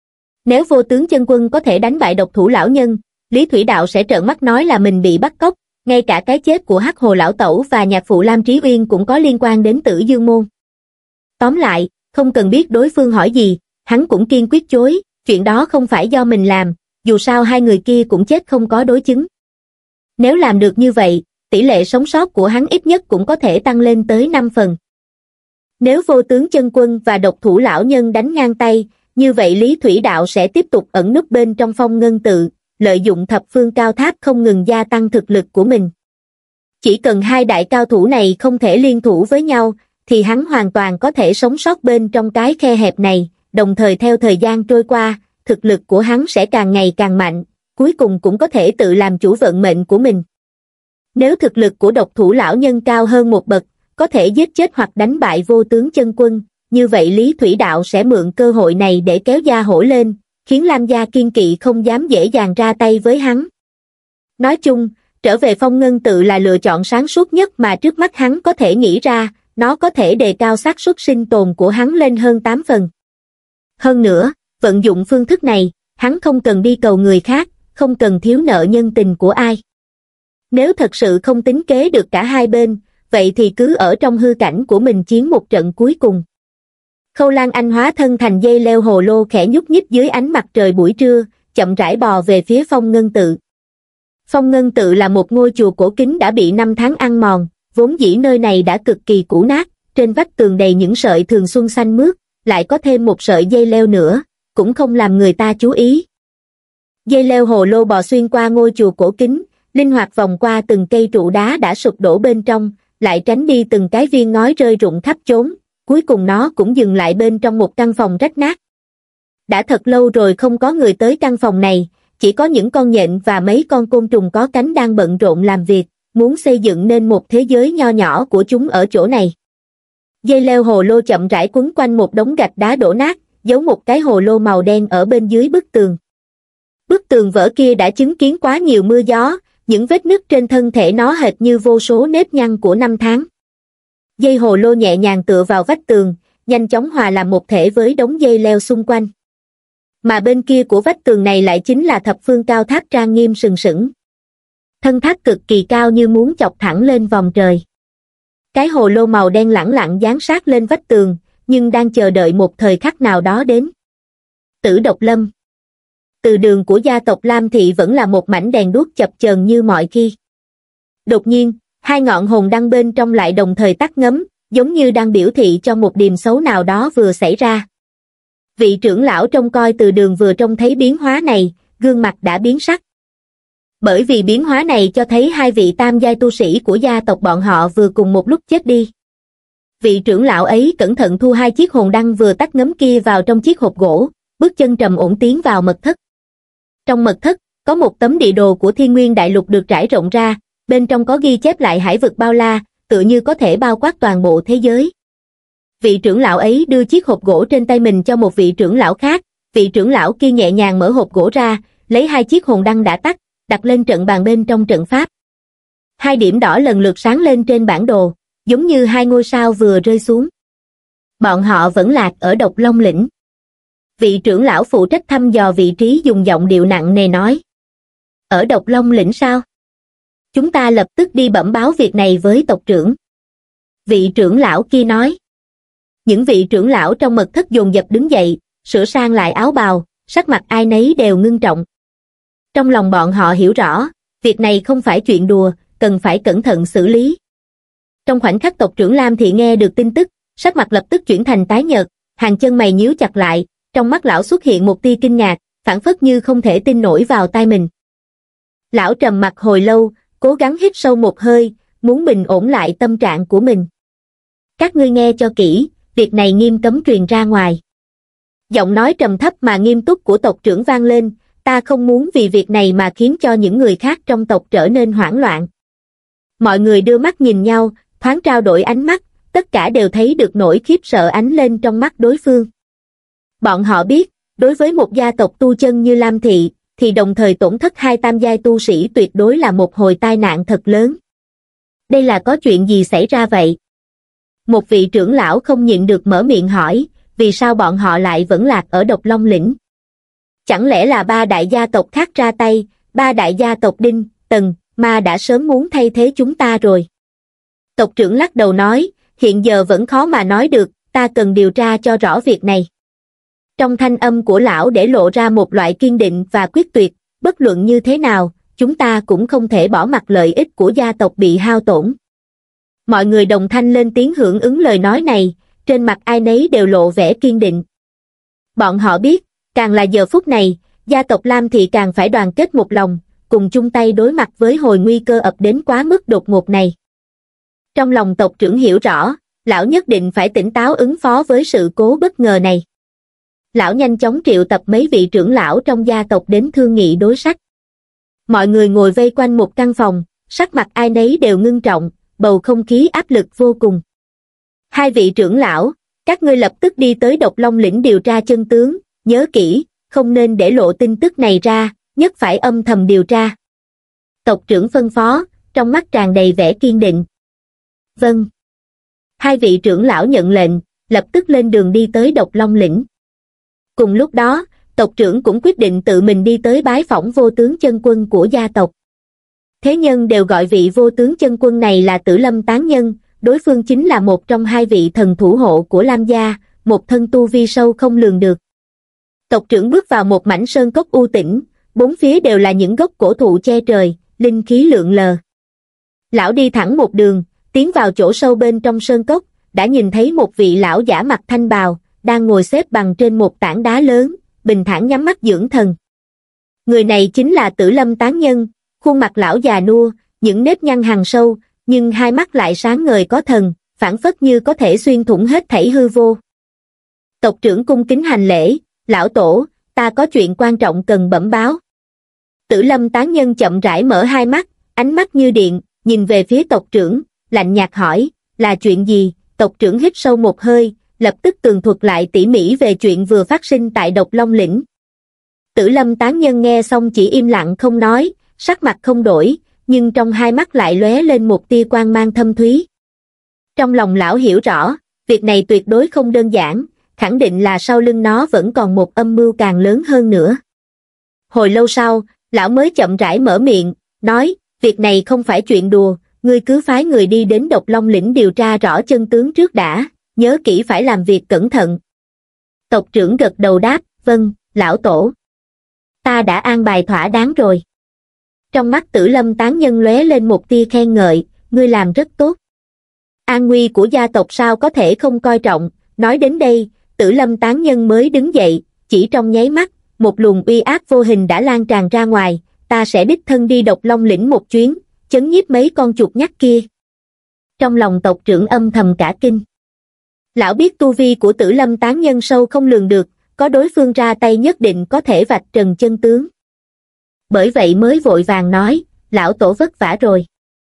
Nếu vô tướng chân quân có thể đánh bại độc thủ lão nhân, Lý Thủy Đạo sẽ trợn mắt nói là mình bị bắt cóc, ngay cả cái chết của Hắc Hồ lão tẩu và nhạc phụ Lam Trí Uyên cũng có liên quan đến Tử Dương môn. Tóm lại, không cần biết đối phương hỏi gì, hắn cũng kiên quyết chối, chuyện đó không phải do mình làm, dù sao hai người kia cũng chết không có đối chứng. Nếu làm được như vậy, tỷ lệ sống sót của hắn ít nhất cũng có thể tăng lên tới năm phần. Nếu vô tướng chân quân và độc thủ lão nhân đánh ngang tay, như vậy Lý Thủy Đạo sẽ tiếp tục ẩn núp bên trong phong ngân tự, lợi dụng thập phương cao tháp không ngừng gia tăng thực lực của mình. Chỉ cần hai đại cao thủ này không thể liên thủ với nhau, thì hắn hoàn toàn có thể sống sót bên trong cái khe hẹp này, đồng thời theo thời gian trôi qua, thực lực của hắn sẽ càng ngày càng mạnh, cuối cùng cũng có thể tự làm chủ vận mệnh của mình. Nếu thực lực của độc thủ lão nhân cao hơn một bậc, có thể giết chết hoặc đánh bại vô tướng chân quân, như vậy Lý Thủy Đạo sẽ mượn cơ hội này để kéo gia hổ lên, khiến Lam gia kiên kỵ không dám dễ dàng ra tay với hắn. Nói chung, trở về phong ngân tự là lựa chọn sáng suốt nhất mà trước mắt hắn có thể nghĩ ra, nó có thể đề cao xác suất sinh tồn của hắn lên hơn tám phần. Hơn nữa, vận dụng phương thức này, hắn không cần đi cầu người khác, không cần thiếu nợ nhân tình của ai. Nếu thật sự không tính kế được cả hai bên, vậy thì cứ ở trong hư cảnh của mình chiến một trận cuối cùng. Khâu Lan Anh hóa thân thành dây leo hồ lô khẽ nhúc nhích dưới ánh mặt trời buổi trưa, chậm rãi bò về phía phong ngân tự. Phong ngân tự là một ngôi chùa cổ kính đã bị năm tháng ăn mòn, vốn dĩ nơi này đã cực kỳ cũ nát, trên vách tường đầy những sợi thường xuân xanh mướt, lại có thêm một sợi dây leo nữa, cũng không làm người ta chú ý. Dây leo hồ lô bò xuyên qua ngôi chùa cổ kính, linh hoạt vòng qua từng cây trụ đá đã sụp đổ bên trong, lại tránh đi từng cái viên ngói rơi rụng khắp chốn, cuối cùng nó cũng dừng lại bên trong một căn phòng rách nát. Đã thật lâu rồi không có người tới căn phòng này, chỉ có những con nhện và mấy con côn trùng có cánh đang bận rộn làm việc, muốn xây dựng nên một thế giới nho nhỏ của chúng ở chỗ này. Dây leo hồ lô chậm rãi quấn quanh một đống gạch đá đổ nát, giấu một cái hồ lô màu đen ở bên dưới bức tường. Bức tường vỡ kia đã chứng kiến quá nhiều mưa gió, những vết nứt trên thân thể nó hệt như vô số nếp nhăn của năm tháng. Dây hồ lô nhẹ nhàng tựa vào vách tường, nhanh chóng hòa làm một thể với đống dây leo xung quanh. Mà bên kia của vách tường này lại chính là thập phương cao tháp trang nghiêm sừng sững. Thân tháp cực kỳ cao như muốn chọc thẳng lên vòng trời. Cái hồ lô màu đen lẳng lặng dán sát lên vách tường, nhưng đang chờ đợi một thời khắc nào đó đến. Tử Độc Lâm. Từ đường của gia tộc Lam Thị vẫn là một mảnh đèn đuốc chập chờn như mọi khi. Đột nhiên, hai ngọn hồn đăng bên trong lại đồng thời tắt ngấm, giống như đang biểu thị cho một điềm xấu nào đó vừa xảy ra. Vị trưởng lão trông coi từ đường vừa trông thấy biến hóa này, gương mặt đã biến sắc. Bởi vì biến hóa này cho thấy hai vị tam giai tu sĩ của gia tộc bọn họ vừa cùng một lúc chết đi. Vị trưởng lão ấy cẩn thận thu hai chiếc hồn đăng vừa tắt ngấm kia vào trong chiếc hộp gỗ, bước chân trầm ổn tiến vào mật thất. Trong mật thất, có một tấm địa đồ của Thiên Nguyên Đại Lục được trải rộng ra, bên trong có ghi chép lại hải vực bao la, tựa như có thể bao quát toàn bộ thế giới. Vị trưởng lão ấy đưa chiếc hộp gỗ trên tay mình cho một vị trưởng lão khác, vị trưởng lão kia nhẹ nhàng mở hộp gỗ ra, lấy hai chiếc hồn đăng đã tắt, đặt lên trận bàn bên trong trận pháp. Hai điểm đỏ lần lượt sáng lên trên bản đồ, giống như hai ngôi sao vừa rơi xuống. Bọn họ vẫn lạc ở Độc Long Lĩnh. Vị trưởng lão phụ trách thăm dò vị trí dùng giọng điệu nặng nề nói. Ở Độc Long Lĩnh sao? Chúng ta lập tức đi bẩm báo việc này với tộc trưởng. Vị trưởng lão kia nói. Những vị trưởng lão trong mật thất dồn dập đứng dậy, sửa sang lại áo bào, sắc mặt ai nấy đều ngưng trọng. Trong lòng bọn họ hiểu rõ, việc này không phải chuyện đùa, cần phải cẩn thận xử lý. Trong khoảnh khắc tộc trưởng Lam Thị nghe được tin tức, sắc mặt lập tức chuyển thành tái nhợt, hàng chân mày nhíu chặt lại, trong mắt lão xuất hiện một tia kinh ngạc, phảng phất như không thể tin nổi vào tai mình. Lão trầm mặt hồi lâu, cố gắng hít sâu một hơi, muốn bình ổn lại tâm trạng của mình. Các ngươi nghe cho kỹ, việc này nghiêm cấm truyền ra ngoài. Giọng nói trầm thấp mà nghiêm túc của tộc trưởng vang lên, ta không muốn vì việc này mà khiến cho những người khác trong tộc trở nên hoảng loạn. Mọi người đưa mắt nhìn nhau, thoáng trao đổi ánh mắt, tất cả đều thấy được nỗi khiếp sợ ánh lên trong mắt đối phương. Bọn họ biết, đối với một gia tộc tu chân như Lam Thị, thì đồng thời tổn thất hai tam giai tu sĩ tuyệt đối là một hồi tai nạn thật lớn. Đây là có chuyện gì xảy ra vậy? Một vị trưởng lão không nhịn được mở miệng hỏi, vì sao bọn họ lại vẫn lạc ở Độc Long Lĩnh? Chẳng lẽ là ba đại gia tộc khác ra tay, ba đại gia tộc Đinh, Tần, Ma đã sớm muốn thay thế chúng ta rồi? Tộc trưởng lắc đầu nói, hiện giờ vẫn khó mà nói được, ta cần điều tra cho rõ việc này. Trong thanh âm của lão để lộ ra một loại kiên định và quyết tuyệt, bất luận như thế nào, chúng ta cũng không thể bỏ mặc lợi ích của gia tộc bị hao tổn. Mọi người đồng thanh lên tiếng hưởng ứng lời nói này, trên mặt ai nấy đều lộ vẻ kiên định. Bọn họ biết, càng là giờ phút này, gia tộc Lam Thị càng phải đoàn kết một lòng, cùng chung tay đối mặt với hồi nguy cơ ập đến quá mức đột ngột này. Trong lòng tộc trưởng hiểu rõ, lão nhất định phải tỉnh táo ứng phó với sự cố bất ngờ này. Lão nhanh chóng triệu tập mấy vị trưởng lão trong gia tộc đến thương nghị đối sách. Mọi người ngồi vây quanh một căn phòng, sắc mặt ai nấy đều ngưng trọng, bầu không khí áp lực vô cùng. Hai vị trưởng lão, các ngươi lập tức đi tới Độc Long Lĩnh điều tra chân tướng, nhớ kỹ, không nên để lộ tin tức này ra, nhất phải âm thầm điều tra. Tộc trưởng phân phó, trong mắt tràn đầy vẻ kiên định. Vâng. Hai vị trưởng lão nhận lệnh, lập tức lên đường đi tới Độc Long Lĩnh. Cùng lúc đó, tộc trưởng cũng quyết định tự mình đi tới bái phỏng vô tướng chân quân của gia tộc. Thế nhân đều gọi vị vô tướng chân quân này là Tử Lâm Tán Nhân, đối phương chính là một trong hai vị thần thủ hộ của Lam gia, một thân tu vi sâu không lường được. Tộc trưởng bước vào một mảnh sơn cốc u tĩnh, bốn phía đều là những gốc cổ thụ che trời, linh khí lượn lờ. Lão đi thẳng một đường, tiến vào chỗ sâu bên trong sơn cốc, đã nhìn thấy một vị lão giả mặc thanh bào, đang ngồi xếp bằng trên một tảng đá lớn, bình thản nhắm mắt dưỡng thần. Người này chính là Tử Lâm Tán Nhân, khuôn mặt lão già nua, những nếp nhăn hằn sâu, nhưng hai mắt lại sáng ngời có thần, phảng phất như có thể xuyên thủng hết thảy hư vô. Tộc trưởng cung kính hành lễ, lão tổ, ta có chuyện quan trọng cần bẩm báo. Tử Lâm Tán Nhân chậm rãi mở hai mắt, ánh mắt như điện, nhìn về phía tộc trưởng, lạnh nhạt hỏi, là chuyện gì? Tộc trưởng hít sâu một hơi, lập tức tường thuật lại tỉ mỉ về chuyện vừa phát sinh tại Độc Long Lĩnh. Tử Lâm Tán Nhân nghe xong chỉ im lặng không nói, sắc mặt không đổi, nhưng trong hai mắt lại lóe lên một tia quang mang thâm thúy. Trong lòng lão hiểu rõ, việc này tuyệt đối không đơn giản, khẳng định là sau lưng nó vẫn còn một âm mưu càng lớn hơn nữa. Hồi lâu sau, lão mới chậm rãi mở miệng, nói, việc này không phải chuyện đùa, ngươi cứ phái người đi đến Độc Long Lĩnh điều tra rõ chân tướng trước đã, nhớ kỹ phải làm việc cẩn thận. Tộc trưởng gật đầu đáp, vâng, lão tổ. Ta đã an bài thỏa đáng rồi. Trong mắt Tử Lâm Tán Nhân lóe lên một tia khen ngợi, ngươi làm rất tốt. An nguy của gia tộc sao có thể không coi trọng. Nói đến đây, Tử Lâm tán nhân mới đứng dậy, chỉ trong nháy mắt, một luồng uy áp vô hình đã lan tràn ra ngoài, ta sẽ đích thân đi Độc Long lĩnh một chuyến, chấn nhiếp mấy con chuột nhắt kia. Trong lòng tộc trưởng âm thầm cả kinh. Lão biết tu vi của Tử Lâm tán nhân sâu không lường được, có đối phương ra tay nhất định có thể vạch trần chân tướng. Bởi vậy mới vội vàng nói, lão tổ vất vả rồi.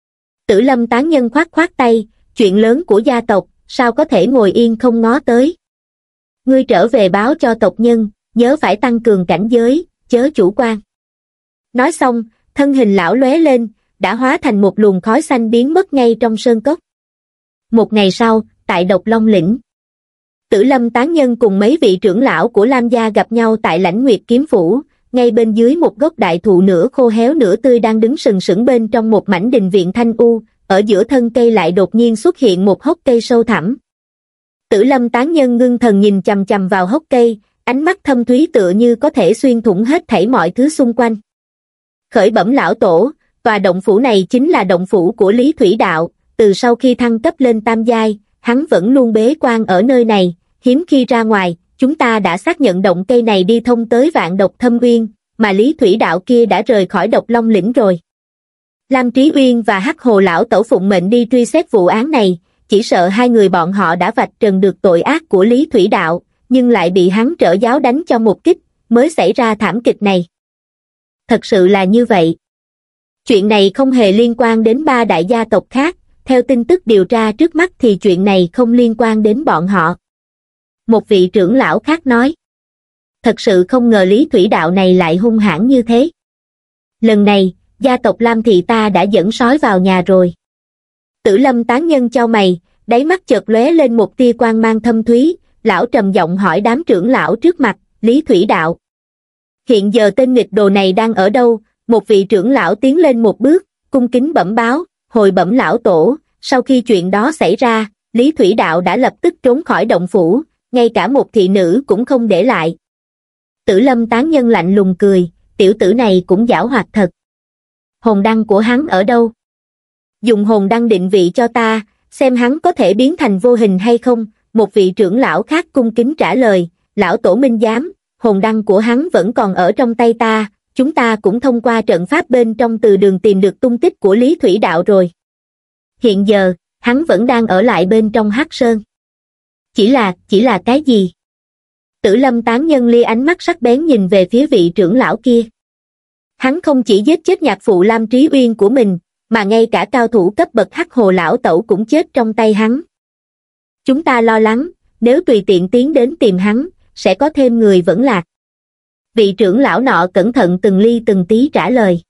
Tử Lâm tán nhân khoát khoát tay, chuyện lớn của gia tộc, sao có thể ngồi yên không ngó tới. Ngươi trở về báo cho tộc nhân, nhớ phải tăng cường cảnh giới, chớ chủ quan. Nói xong, thân hình lão lóe lên, đã hóa thành một luồng khói xanh biến mất ngay trong sơn cốc. Một ngày sau, tại Độc Long lĩnh, Tử Lâm tán nhân cùng mấy vị trưởng lão của Lam gia gặp nhau tại Lãnh Nguyệt kiếm phủ, ngay bên dưới một gốc đại thụ nửa khô héo nửa tươi đang đứng sừng sững bên trong một mảnh đình viện thanh u, ở giữa thân cây lại đột nhiên xuất hiện một hốc cây sâu thẳm. Tử Lâm tán nhân ngưng thần nhìn chằm chằm vào hốc cây, ánh mắt thâm thúy tựa như có thể xuyên thủng hết thảy mọi thứ xung quanh. Khởi bẩm lão tổ, tòa động phủ này chính là động phủ của Lý Thủy Đạo, từ sau khi thăng cấp lên tam giai, hắn vẫn luôn bế quan ở nơi này, hiếm khi ra ngoài, chúng ta đã xác nhận động cây này đi thông tới Vạn Độc Thâm Uyên, mà Lý Thủy Đạo kia đã rời khỏi Độc Long lĩnh rồi. Lam Trí Uyên và Hắc Hồ lão tổ phụng mệnh đi truy xét vụ án này, chỉ sợ hai người bọn họ đã vạch trần được tội ác của Lý Thủy Đạo, nhưng lại bị hắn trở giáo đánh cho một kích, mới xảy ra thảm kịch này. Thật sự là như vậy. Chuyện này không hề liên quan đến ba đại gia tộc khác, theo tin tức điều tra trước mắt thì chuyện này không liên quan đến bọn họ. Một vị trưởng lão khác nói. Thật sự không ngờ Lý Thủy Đạo này lại hung hãn như thế. Lần này, gia tộc Lam thị ta đã dẫn sói vào nhà rồi. Tử Lâm tán nhân chau mày, đáy mắt chợt lóe lên một tia quang mang thâm thúy, lão trầm giọng hỏi đám trưởng lão trước mặt, Lý Thủy Đạo. Hiện giờ tên nghịch đồ này đang ở đâu? Một vị trưởng lão tiến lên một bước, cung kính bẩm báo, hồi bẩm lão tổ, sau khi chuyện đó xảy ra, Lý Thủy Đạo đã lập tức trốn khỏi động phủ, ngay cả một thị nữ cũng không để lại. Tử Lâm tán nhân lạnh lùng cười, tiểu tử này cũng giảo hoạt thật. Hồn đăng của hắn ở đâu? Dùng hồn đăng định vị cho ta, xem hắn có thể biến thành vô hình hay không. Một vị trưởng lão khác cung kính trả lời, lão tổ minh giám, hồn đăng của hắn vẫn còn ở trong tay ta, chúng ta cũng thông qua trận pháp bên trong từ đường tìm được tung tích của Lý Thủy Đạo rồi. Hiện giờ, hắn vẫn đang ở lại bên trong Hắc Sơn. Chỉ là, chỉ là cái gì? Tử Lâm tán nhân lia ánh mắt sắc bén nhìn về phía vị trưởng lão kia. Hắn không chỉ giết chết nhạc phụ Lam Trí Uyên của mình, mà ngay cả cao thủ cấp bậc Hắc Hồ lão tẩu cũng chết trong tay hắn. Chúng ta lo lắng, nếu tùy tiện tiến đến tìm hắn, sẽ có thêm người vẫn lạc. Vị trưởng lão nọ cẩn thận từng ly từng tí trả lời.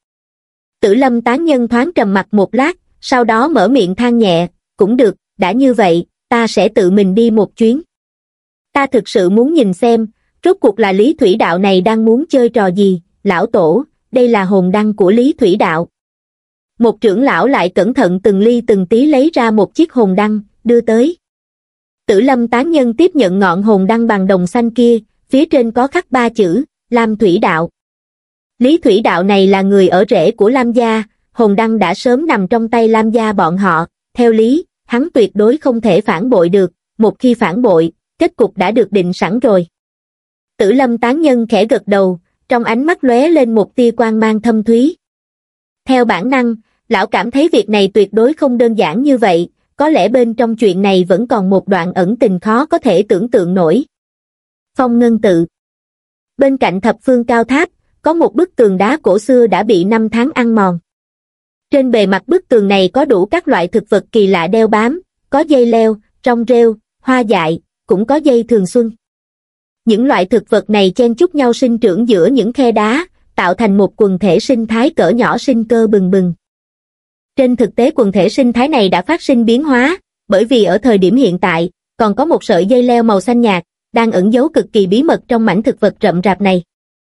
Tử Lâm tán nhân thoáng trầm mặc một lát, sau đó mở miệng than nhẹ, cũng được, đã như vậy, ta sẽ tự mình đi một chuyến. Ta thực sự muốn nhìn xem, rốt cuộc là Lý Thủy Đạo này đang muốn chơi trò gì, lão tổ, đây là hồn đăng của Lý Thủy Đạo. Một trưởng lão lại cẩn thận từng ly từng tí lấy ra một chiếc hồn đăng, đưa tới. Tử Lâm tán nhân tiếp nhận ngọn hồn đăng bằng đồng xanh kia, phía trên có khắc ba chữ, Lam Thủy Đạo. Lý Thủy Đạo này là người ở rễ của Lam gia, hồn đăng đã sớm nằm trong tay Lam gia bọn họ, theo lý, hắn tuyệt đối không thể phản bội được, một khi phản bội, kết cục đã được định sẵn rồi. Tử Lâm tán nhân khẽ gật đầu, trong ánh mắt lóe lên một tia quang mang thâm thúy. Theo bản năng, lão cảm thấy việc này tuyệt đối không đơn giản như vậy, có lẽ bên trong chuyện này vẫn còn một đoạn ẩn tình khó có thể tưởng tượng nổi. Phong Ngân Tự. Bên cạnh Thập Phương Cao Tháp, có một bức tường đá cổ xưa đã bị năm tháng ăn mòn. Trên bề mặt bức tường này có đủ các loại thực vật kỳ lạ đeo bám, có dây leo, rong rêu, hoa dại, cũng có dây thường xuân. Những loại thực vật này chen chúc nhau sinh trưởng giữa những khe đá, tạo thành một quần thể sinh thái cỡ nhỏ sinh cơ bừng bừng. Trên thực tế quần thể sinh thái này đã phát sinh biến hóa, bởi vì ở thời điểm hiện tại, còn có một sợi dây leo màu xanh nhạt, đang ẩn giấu cực kỳ bí mật trong mảnh thực vật rậm rạp này.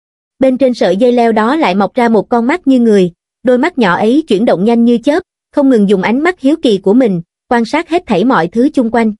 Bên trên sợi dây leo đó lại mọc ra một con mắt như người, đôi mắt nhỏ ấy chuyển động nhanh như chớp, không ngừng dùng ánh mắt hiếu kỳ của mình, quan sát hết thảy mọi thứ chung quanh.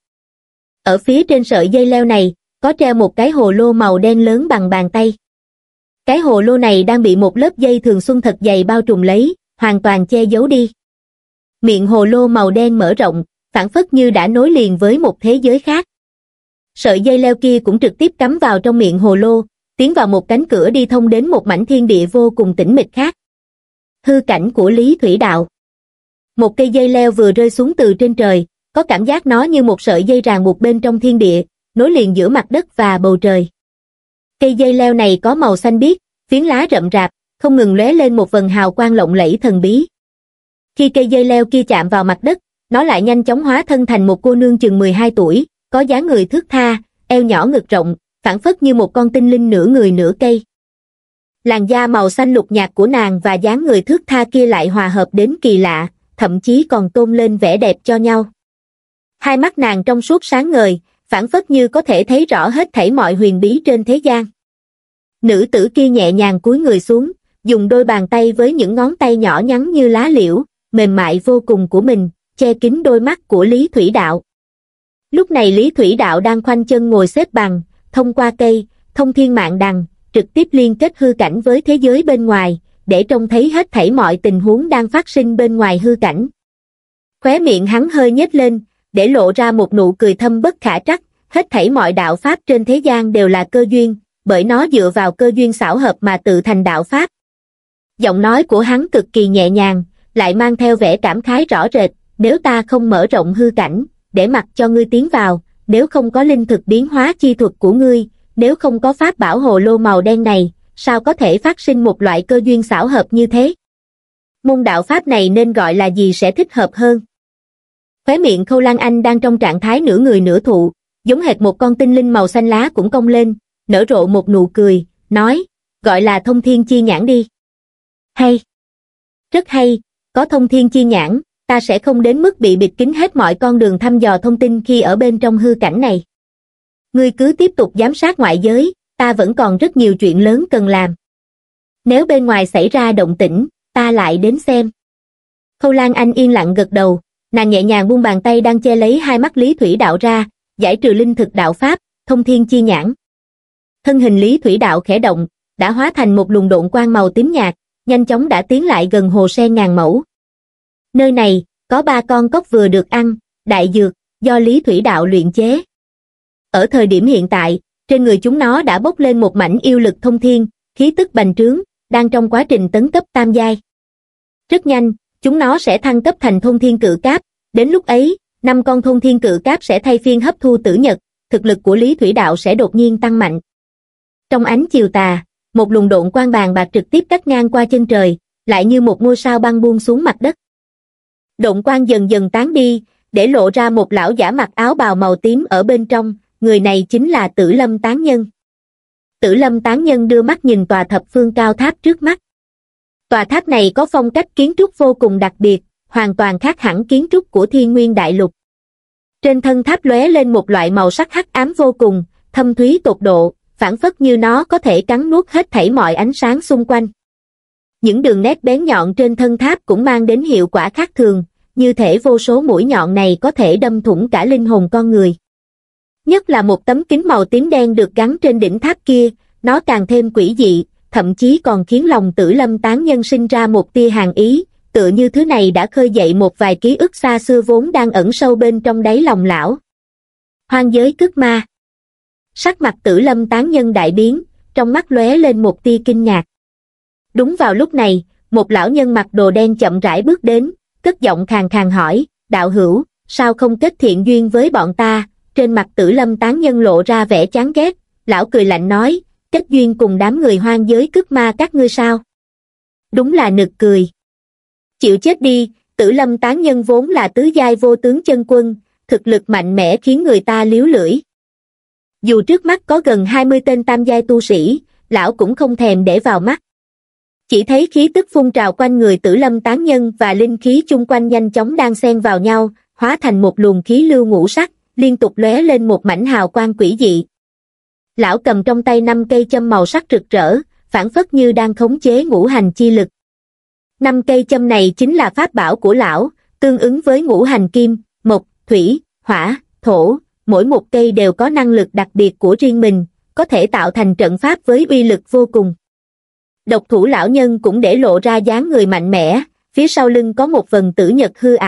Ở phía trên sợi dây leo này, có treo một cái hồ lô màu đen lớn bằng bàn tay. Cái hồ lô này đang bị một lớp dây thường xuân thật dày bao trùm lấy, hoàn toàn che giấu đi. Miệng hồ lô màu đen mở rộng, phảng phất như đã nối liền với một thế giới khác. Sợi dây leo kia cũng trực tiếp cắm vào trong miệng hồ lô, tiến vào một cánh cửa đi thông đến một mảnh thiên địa vô cùng tĩnh mịch khác. Hư cảnh của Lý Thủy Đạo. Một cây dây leo vừa rơi xuống từ trên trời, có cảm giác nó như một sợi dây ràng buộc bên trong thiên địa, nối liền giữa mặt đất và bầu trời. Cây dây leo này có màu xanh biếc, phiến lá rậm rạp, không ngừng lóe lên một vầng hào quang lộng lẫy thần bí. Khi cây dây leo kia chạm vào mặt đất, nó lại nhanh chóng hóa thân thành một cô nương chừng mười hai tuổi, có dáng người thướt tha, eo nhỏ ngực rộng, phảng phất như một con tinh linh nửa người nửa cây. Làn da màu xanh lục nhạt của nàng và dáng người thướt tha kia lại hòa hợp đến kỳ lạ, thậm chí còn tôn lên vẻ đẹp cho nhau. Hai mắt nàng trong suốt sáng ngời, phảng phất như có thể thấy rõ hết thảy mọi huyền bí trên thế gian. Nữ tử kia nhẹ nhàng cúi người xuống, dùng đôi bàn tay với những ngón tay nhỏ nhắn như lá liễu, mềm mại vô cùng của mình, che kín đôi mắt của Lý Thủy Đạo. Lúc này Lý Thủy Đạo đang khoanh chân ngồi xếp bằng, thông qua cây, thông thiên mạng đằng, trực tiếp liên kết hư cảnh với thế giới bên ngoài, để trông thấy hết thảy mọi tình huống đang phát sinh bên ngoài hư cảnh. Khóe miệng hắn hơi nhếch lên, để lộ ra một nụ cười thâm bất khả trắc, hết thảy mọi đạo pháp trên thế gian đều là cơ duyên, bởi nó dựa vào cơ duyên xảo hợp mà tự thành đạo pháp. Giọng nói của hắn cực kỳ nhẹ nhàng, lại mang theo vẻ cảm khái rõ rệt, nếu ta không mở rộng hư cảnh, để mặc cho ngươi tiến vào, nếu không có linh thực biến hóa chi thuật của ngươi, nếu không có pháp bảo hồ lô màu đen này, sao có thể phát sinh một loại cơ duyên xảo hợp như thế? Môn đạo pháp này nên gọi là gì sẽ thích hợp hơn? Khóe miệng Khâu Lan Anh đang trong trạng thái nửa người nửa thụ, giống hệt một con tinh linh màu xanh lá cũng cong lên, nở rộ một nụ cười, nói, gọi là thông thiên chi nhãn đi. Hay! Rất hay, có thông thiên chi nhãn, ta sẽ không đến mức bị bịt kín hết mọi con đường thăm dò thông tin khi ở bên trong hư cảnh này. Ngươi cứ tiếp tục giám sát ngoại giới, ta vẫn còn rất nhiều chuyện lớn cần làm. Nếu bên ngoài xảy ra động tĩnh, ta lại đến xem. Khâu Lan Anh yên lặng gật đầu, nàng nhẹ nhàng buông bàn tay đang che lấy hai mắt Lý Thủy Đạo ra, giải trừ linh thực đạo pháp, thông thiên chi nhãn. Thân hình Lý Thủy Đạo khẽ động, đã hóa thành một luồng độn quang màu tím nhạt, nhanh chóng đã tiến lại gần hồ sen ngàn mẫu. Nơi này, có ba con cóc vừa được ăn, đại dược, do Lý Thủy Đạo luyện chế. Ở thời điểm hiện tại, trên người chúng nó đã bốc lên một mảnh yêu lực thông thiên, khí tức bành trướng, đang trong quá trình tấn cấp tam giai. Rất nhanh, chúng nó sẽ thăng cấp thành thôn thiên cự cáp, đến lúc ấy, năm con thôn thiên cự cáp sẽ thay phiên hấp thu tử nhật, thực lực của Lý Thủy Đạo sẽ đột nhiên tăng mạnh. Trong ánh chiều tà, một luồng độn quang bàn bạc trực tiếp cắt ngang qua chân trời, lại như một ngôi sao băng buông xuống mặt đất. Độn quang dần dần tán đi, để lộ ra một lão giả mặc áo bào màu tím ở bên trong, người này chính là Tử Lâm Tán Nhân. Tử Lâm Tán Nhân đưa mắt nhìn tòa thập phương cao tháp trước mắt. Tòa tháp này có phong cách kiến trúc vô cùng đặc biệt, hoàn toàn khác hẳn kiến trúc của Thiên Nguyên Đại Lục. Trên thân tháp lóe lên một loại màu sắc hắc ám vô cùng, thâm thúy tột độ, phảng phất như nó có thể cắn nuốt hết thảy mọi ánh sáng xung quanh. Những đường nét bén nhọn trên thân tháp cũng mang đến hiệu quả khác thường, như thể vô số mũi nhọn này có thể đâm thủng cả linh hồn con người. Nhất là một tấm kính màu tím đen được gắn trên đỉnh tháp kia, nó càng thêm quỷ dị, thậm chí còn khiến lòng Tử Lâm Tán Nhân sinh ra một tia hàn ý, tựa như thứ này đã khơi dậy một vài ký ức xa xưa vốn đang ẩn sâu bên trong đáy lòng lão. Hoang giới cướp ma. Sắc mặt Tử Lâm Tán Nhân đại biến, trong mắt lóe lên một tia kinh ngạc. Đúng vào lúc này, một lão nhân mặc đồ đen chậm rãi bước đến, cất giọng khàn khàn hỏi, đạo hữu, sao không kết thiện duyên với bọn ta? Trên mặt Tử Lâm Tán Nhân lộ ra vẻ chán ghét, lão cười lạnh nói, kết duyên cùng đám người hoang giới cướp ma các ngươi sao? Đúng là nực cười. Chịu chết đi, Tử Lâm Tán Nhân vốn là tứ giai vô tướng chân quân, thực lực mạnh mẽ khiến người ta liếu lưỡi. Dù trước mắt có gần hai mươi tên tam giai tu sĩ, lão cũng không thèm để vào mắt. Chỉ thấy khí tức phun trào quanh người Tử Lâm Tán Nhân và linh khí chung quanh nhanh chóng đan xen vào nhau, hóa thành một luồng khí lưu ngũ sắc, liên tục lóe lên một mảnh hào quang quỷ dị. Lão cầm trong tay năm cây châm màu sắc rực rỡ, phảng phất như đang khống chế ngũ hành chi lực. Năm cây châm này chính là pháp bảo của lão, tương ứng với ngũ hành kim, mộc, thủy, hỏa, thổ, mỗi một cây đều có năng lực đặc biệt của riêng mình, có thể tạo thành trận pháp với uy lực vô cùng. Độc thủ lão nhân cũng để lộ ra dáng người mạnh mẽ, phía sau lưng có một vần tử nhật hư ảo,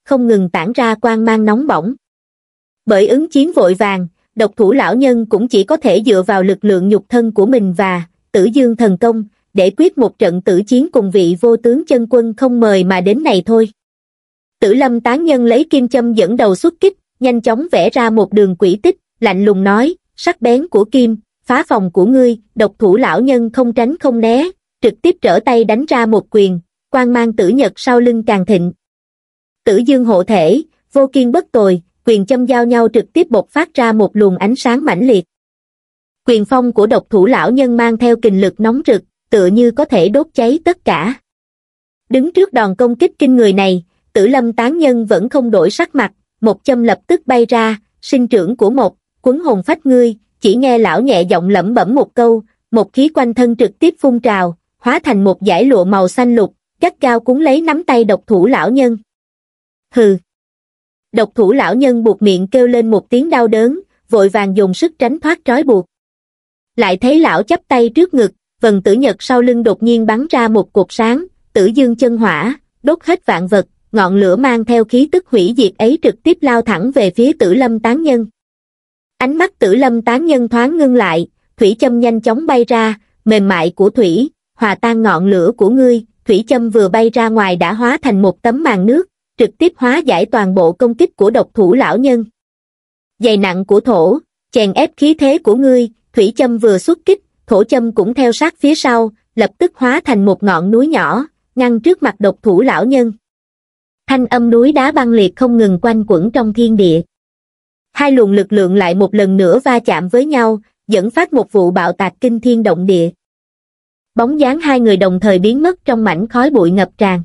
không ngừng tản ra quang mang nóng bỏng. Bởi ứng chiến vội vàng, độc thủ lão nhân cũng chỉ có thể dựa vào lực lượng nhục thân của mình và Tử Dương thần công để quyết một trận tử chiến cùng vị vô tướng chân quân không mời mà đến này thôi. Tử Lâm tán nhân lấy kim châm dẫn đầu xuất kích, nhanh chóng vẽ ra một đường quỹ tích, lạnh lùng nói, sắc bén của kim, phá phòng của ngươi. Độc thủ lão nhân không tránh không né, trực tiếp trở tay đánh ra một quyền, quang mang tử nhật sau lưng càng thịnh. Tử Dương hộ thể, vô kiên bất tồi, quyền châm giao nhau trực tiếp bộc phát ra một luồng ánh sáng mãnh liệt. Quyền phong của độc thủ lão nhân mang theo kình lực nóng rực, tựa như có thể đốt cháy tất cả. Đứng trước đòn công kích kinh người này, Tử Lâm tán nhân vẫn không đổi sắc mặt, một châm lập tức bay ra, sinh trưởng của một, quấn hồn phách ngươi. Chỉ nghe lão nhẹ giọng lẩm bẩm một câu, một khí quanh thân trực tiếp phun trào, hóa thành một dải lụa màu xanh lục, gắt gao cuốn lấy nắm tay độc thủ lão nhân. Hừ. Độc thủ lão nhân buột miệng kêu lên một tiếng đau đớn, vội vàng dùng sức tránh thoát trói buộc. Lại thấy lão chắp tay trước ngực, vầng tử nhật sau lưng đột nhiên bắn ra một cột sáng, Tử Dương chân hỏa, đốt hết vạn vật, ngọn lửa mang theo khí tức hủy diệt ấy trực tiếp lao thẳng về phía Tử Lâm tán nhân. Ánh mắt Tử Lâm tán nhân thoáng ngưng lại, thủy châm nhanh chóng bay ra, mềm mại của thủy, hòa tan ngọn lửa của ngươi. Thủy châm vừa bay ra ngoài đã hóa thành một tấm màn nước, trực tiếp hóa giải toàn bộ công kích của độc thủ lão nhân. Dày nặng của thổ, chèn ép khí thế của ngươi. Thủy châm vừa xuất kích, thổ châm cũng theo sát phía sau, lập tức hóa thành một ngọn núi nhỏ, ngăn trước mặt độc thủ lão nhân. Thanh âm núi đá băng liệt không ngừng quanh quẩn trong thiên địa. Hai luồng lực lượng lại một lần nữa va chạm với nhau, dẫn phát một vụ bạo tạc kinh thiên động địa. Bóng dáng hai người đồng thời biến mất trong mảnh khói bụi ngập tràn.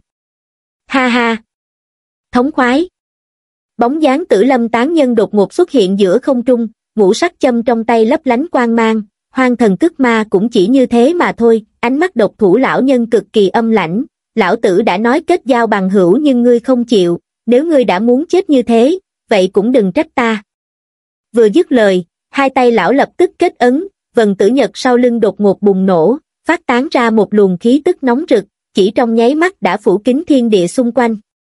Ha ha! Thống khoái! Bóng dáng Tử Lâm tán nhân đột ngột xuất hiện giữa không trung, ngũ sắc châm trong tay lấp lánh quang mang, hoang thần cức ma cũng chỉ như thế mà thôi. Ánh mắt độc thủ lão nhân cực kỳ âm lãnh, lão tử đã nói kết giao bằng hữu nhưng ngươi không chịu, nếu ngươi đã muốn chết như thế, vậy cũng đừng trách ta. Vừa dứt lời, hai tay lão lập tức kết ấn, vầng tử nhật sau lưng đột ngột bùng nổ, phát tán ra một luồng khí tức nóng rực, chỉ trong nháy mắt đã phủ kín thiên địa xung quanh.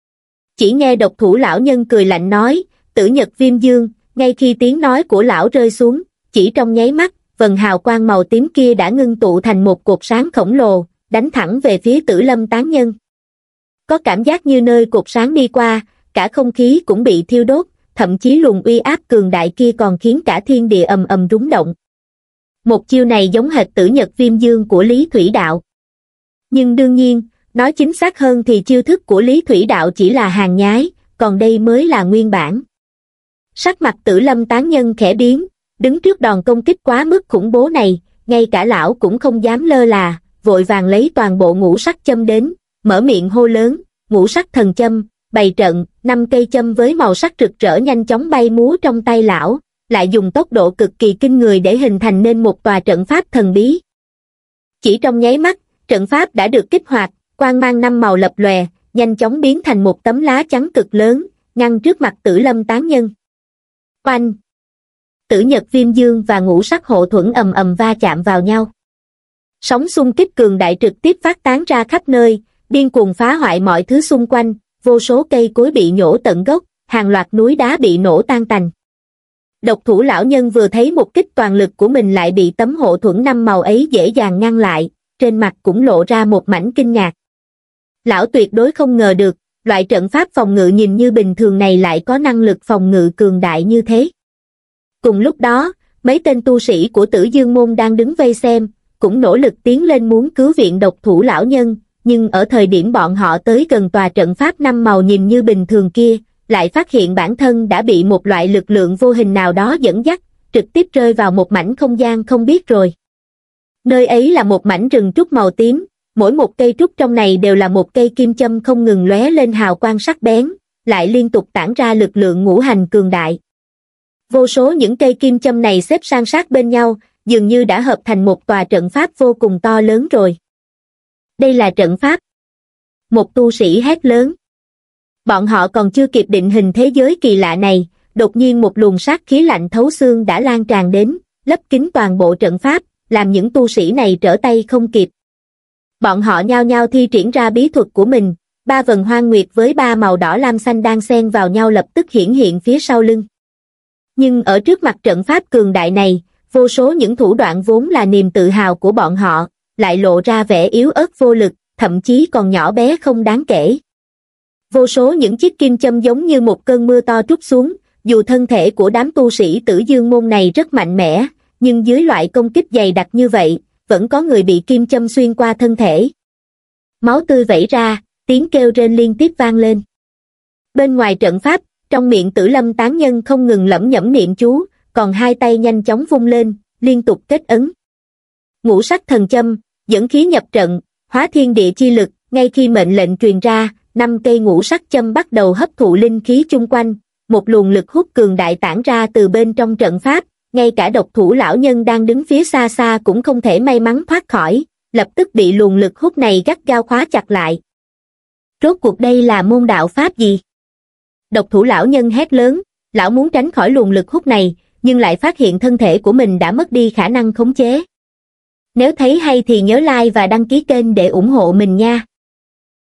Chỉ nghe độc thủ lão nhân cười lạnh nói, tử nhật viêm dương. Ngay khi tiếng nói của lão rơi xuống, chỉ trong nháy mắt, vầng hào quang màu tím kia đã ngưng tụ thành một cột sáng khổng lồ, đánh thẳng về phía Tử Lâm tán nhân. Có cảm giác như nơi cột sáng đi qua, cả không khí cũng bị thiêu đốt, thậm chí luồng uy áp cường đại kia còn khiến cả thiên địa ầm ầm rung động. Một chiêu này giống hệt tử nhật viêm dương của Lý Thủy Đạo. Nhưng đương nhiên, nói chính xác hơn thì chiêu thức của Lý Thủy Đạo chỉ là hàng nhái, còn đây mới là nguyên bản. Sắc mặt Tử Lâm tán nhân khẽ biến, đứng trước đòn công kích quá mức khủng bố này, ngay cả lão cũng không dám lơ là, vội vàng lấy toàn bộ ngũ sắc châm đến, mở miệng hô lớn, ngũ sắc thần châm, bày trận. Năm cây châm với màu sắc rực rỡ nhanh chóng bay múa trong tay lão, lại dùng tốc độ cực kỳ kinh người để hình thành nên một tòa trận pháp thần bí. Chỉ trong nháy mắt, trận pháp đã được kích hoạt, quang mang năm màu lập lòe, nhanh chóng biến thành một tấm lá chắn cực lớn, ngăn trước mặt Tử Lâm tán nhân. Oanh! Tử nhật viêm dương và ngũ sắc hộ thuẫn ầm ầm va chạm vào nhau. Sóng xung kích cường đại trực tiếp phát tán ra khắp nơi, điên cuồng phá hoại mọi thứ xung quanh, vô số cây cối bị nhổ tận gốc, hàng loạt núi đá bị nổ tan tành. Độc thủ lão nhân vừa thấy một kích toàn lực của mình lại bị tấm hộ thuẫn năm màu ấy dễ dàng ngăn lại, trên mặt cũng lộ ra một mảnh kinh ngạc. Lão tuyệt đối không ngờ được, loại trận pháp phòng ngự nhìn như bình thường này lại có năng lực phòng ngự cường đại như thế. Cùng lúc đó, mấy tên tu sĩ của Tử Dương môn đang đứng vây xem, cũng nỗ lực tiến lên muốn cứu viện độc thủ lão nhân, nhưng ở thời điểm bọn họ tới gần tòa trận pháp năm màu nhìn như bình thường kia, lại phát hiện bản thân đã bị một loại lực lượng vô hình nào đó dẫn dắt, trực tiếp rơi vào một mảnh không gian không biết rồi. Nơi ấy là một mảnh rừng trúc màu tím, mỗi một cây trúc trong này đều là một cây kim châm không ngừng lóe lên hào quang sắc bén, lại liên tục tản ra lực lượng ngũ hành cường đại. Vô số những cây kim châm này xếp san sát bên nhau, dường như đã hợp thành một tòa trận pháp vô cùng to lớn rồi. Đây là trận pháp. Một tu sĩ hét lớn. Bọn họ còn chưa kịp định hình thế giới kỳ lạ này, đột nhiên một luồng sát khí lạnh thấu xương đã lan tràn đến, lấp kín toàn bộ trận pháp, làm những tu sĩ này trở tay không kịp. Bọn họ nhao nhao thi triển ra bí thuật của mình, ba vần hoang nguyệt với ba màu đỏ lam xanh đang xen vào nhau lập tức hiển hiện phía sau lưng. Nhưng ở trước mặt trận pháp cường đại này, vô số những thủ đoạn vốn là niềm tự hào của bọn họ, lại lộ ra vẻ yếu ớt vô lực, thậm chí còn nhỏ bé không đáng kể. Vô số những chiếc kim châm giống như một cơn mưa to trút xuống, dù thân thể của đám tu sĩ Tử Dương môn này rất mạnh mẽ, nhưng dưới loại công kích dày đặc như vậy, vẫn có người bị kim châm xuyên qua thân thể. Máu tươi vẩy ra, tiếng kêu rên liên tiếp vang lên. Bên ngoài trận pháp, trong miệng Tử Lâm tán nhân không ngừng lẩm nhẩm niệm chú, còn hai tay nhanh chóng vung lên, liên tục kết ấn. Ngũ sắc thần châm, dẫn khí nhập trận, hóa thiên địa chi lực, ngay khi mệnh lệnh truyền ra, năm cây ngũ sắc châm bắt đầu hấp thụ linh khí chung quanh, một luồng lực hút cường đại tản ra từ bên trong trận pháp, ngay cả độc thủ lão nhân đang đứng phía xa xa cũng không thể may mắn thoát khỏi, lập tức bị luồng lực hút này gắt gao khóa chặt lại. Rốt cuộc đây là môn đạo pháp gì? Độc thủ lão nhân hét lớn, lão muốn tránh khỏi luồng lực hút này, nhưng lại phát hiện thân thể của mình đã mất đi khả năng khống chế. Nếu thấy hay thì nhớ like và đăng ký kênh để ủng hộ mình nha.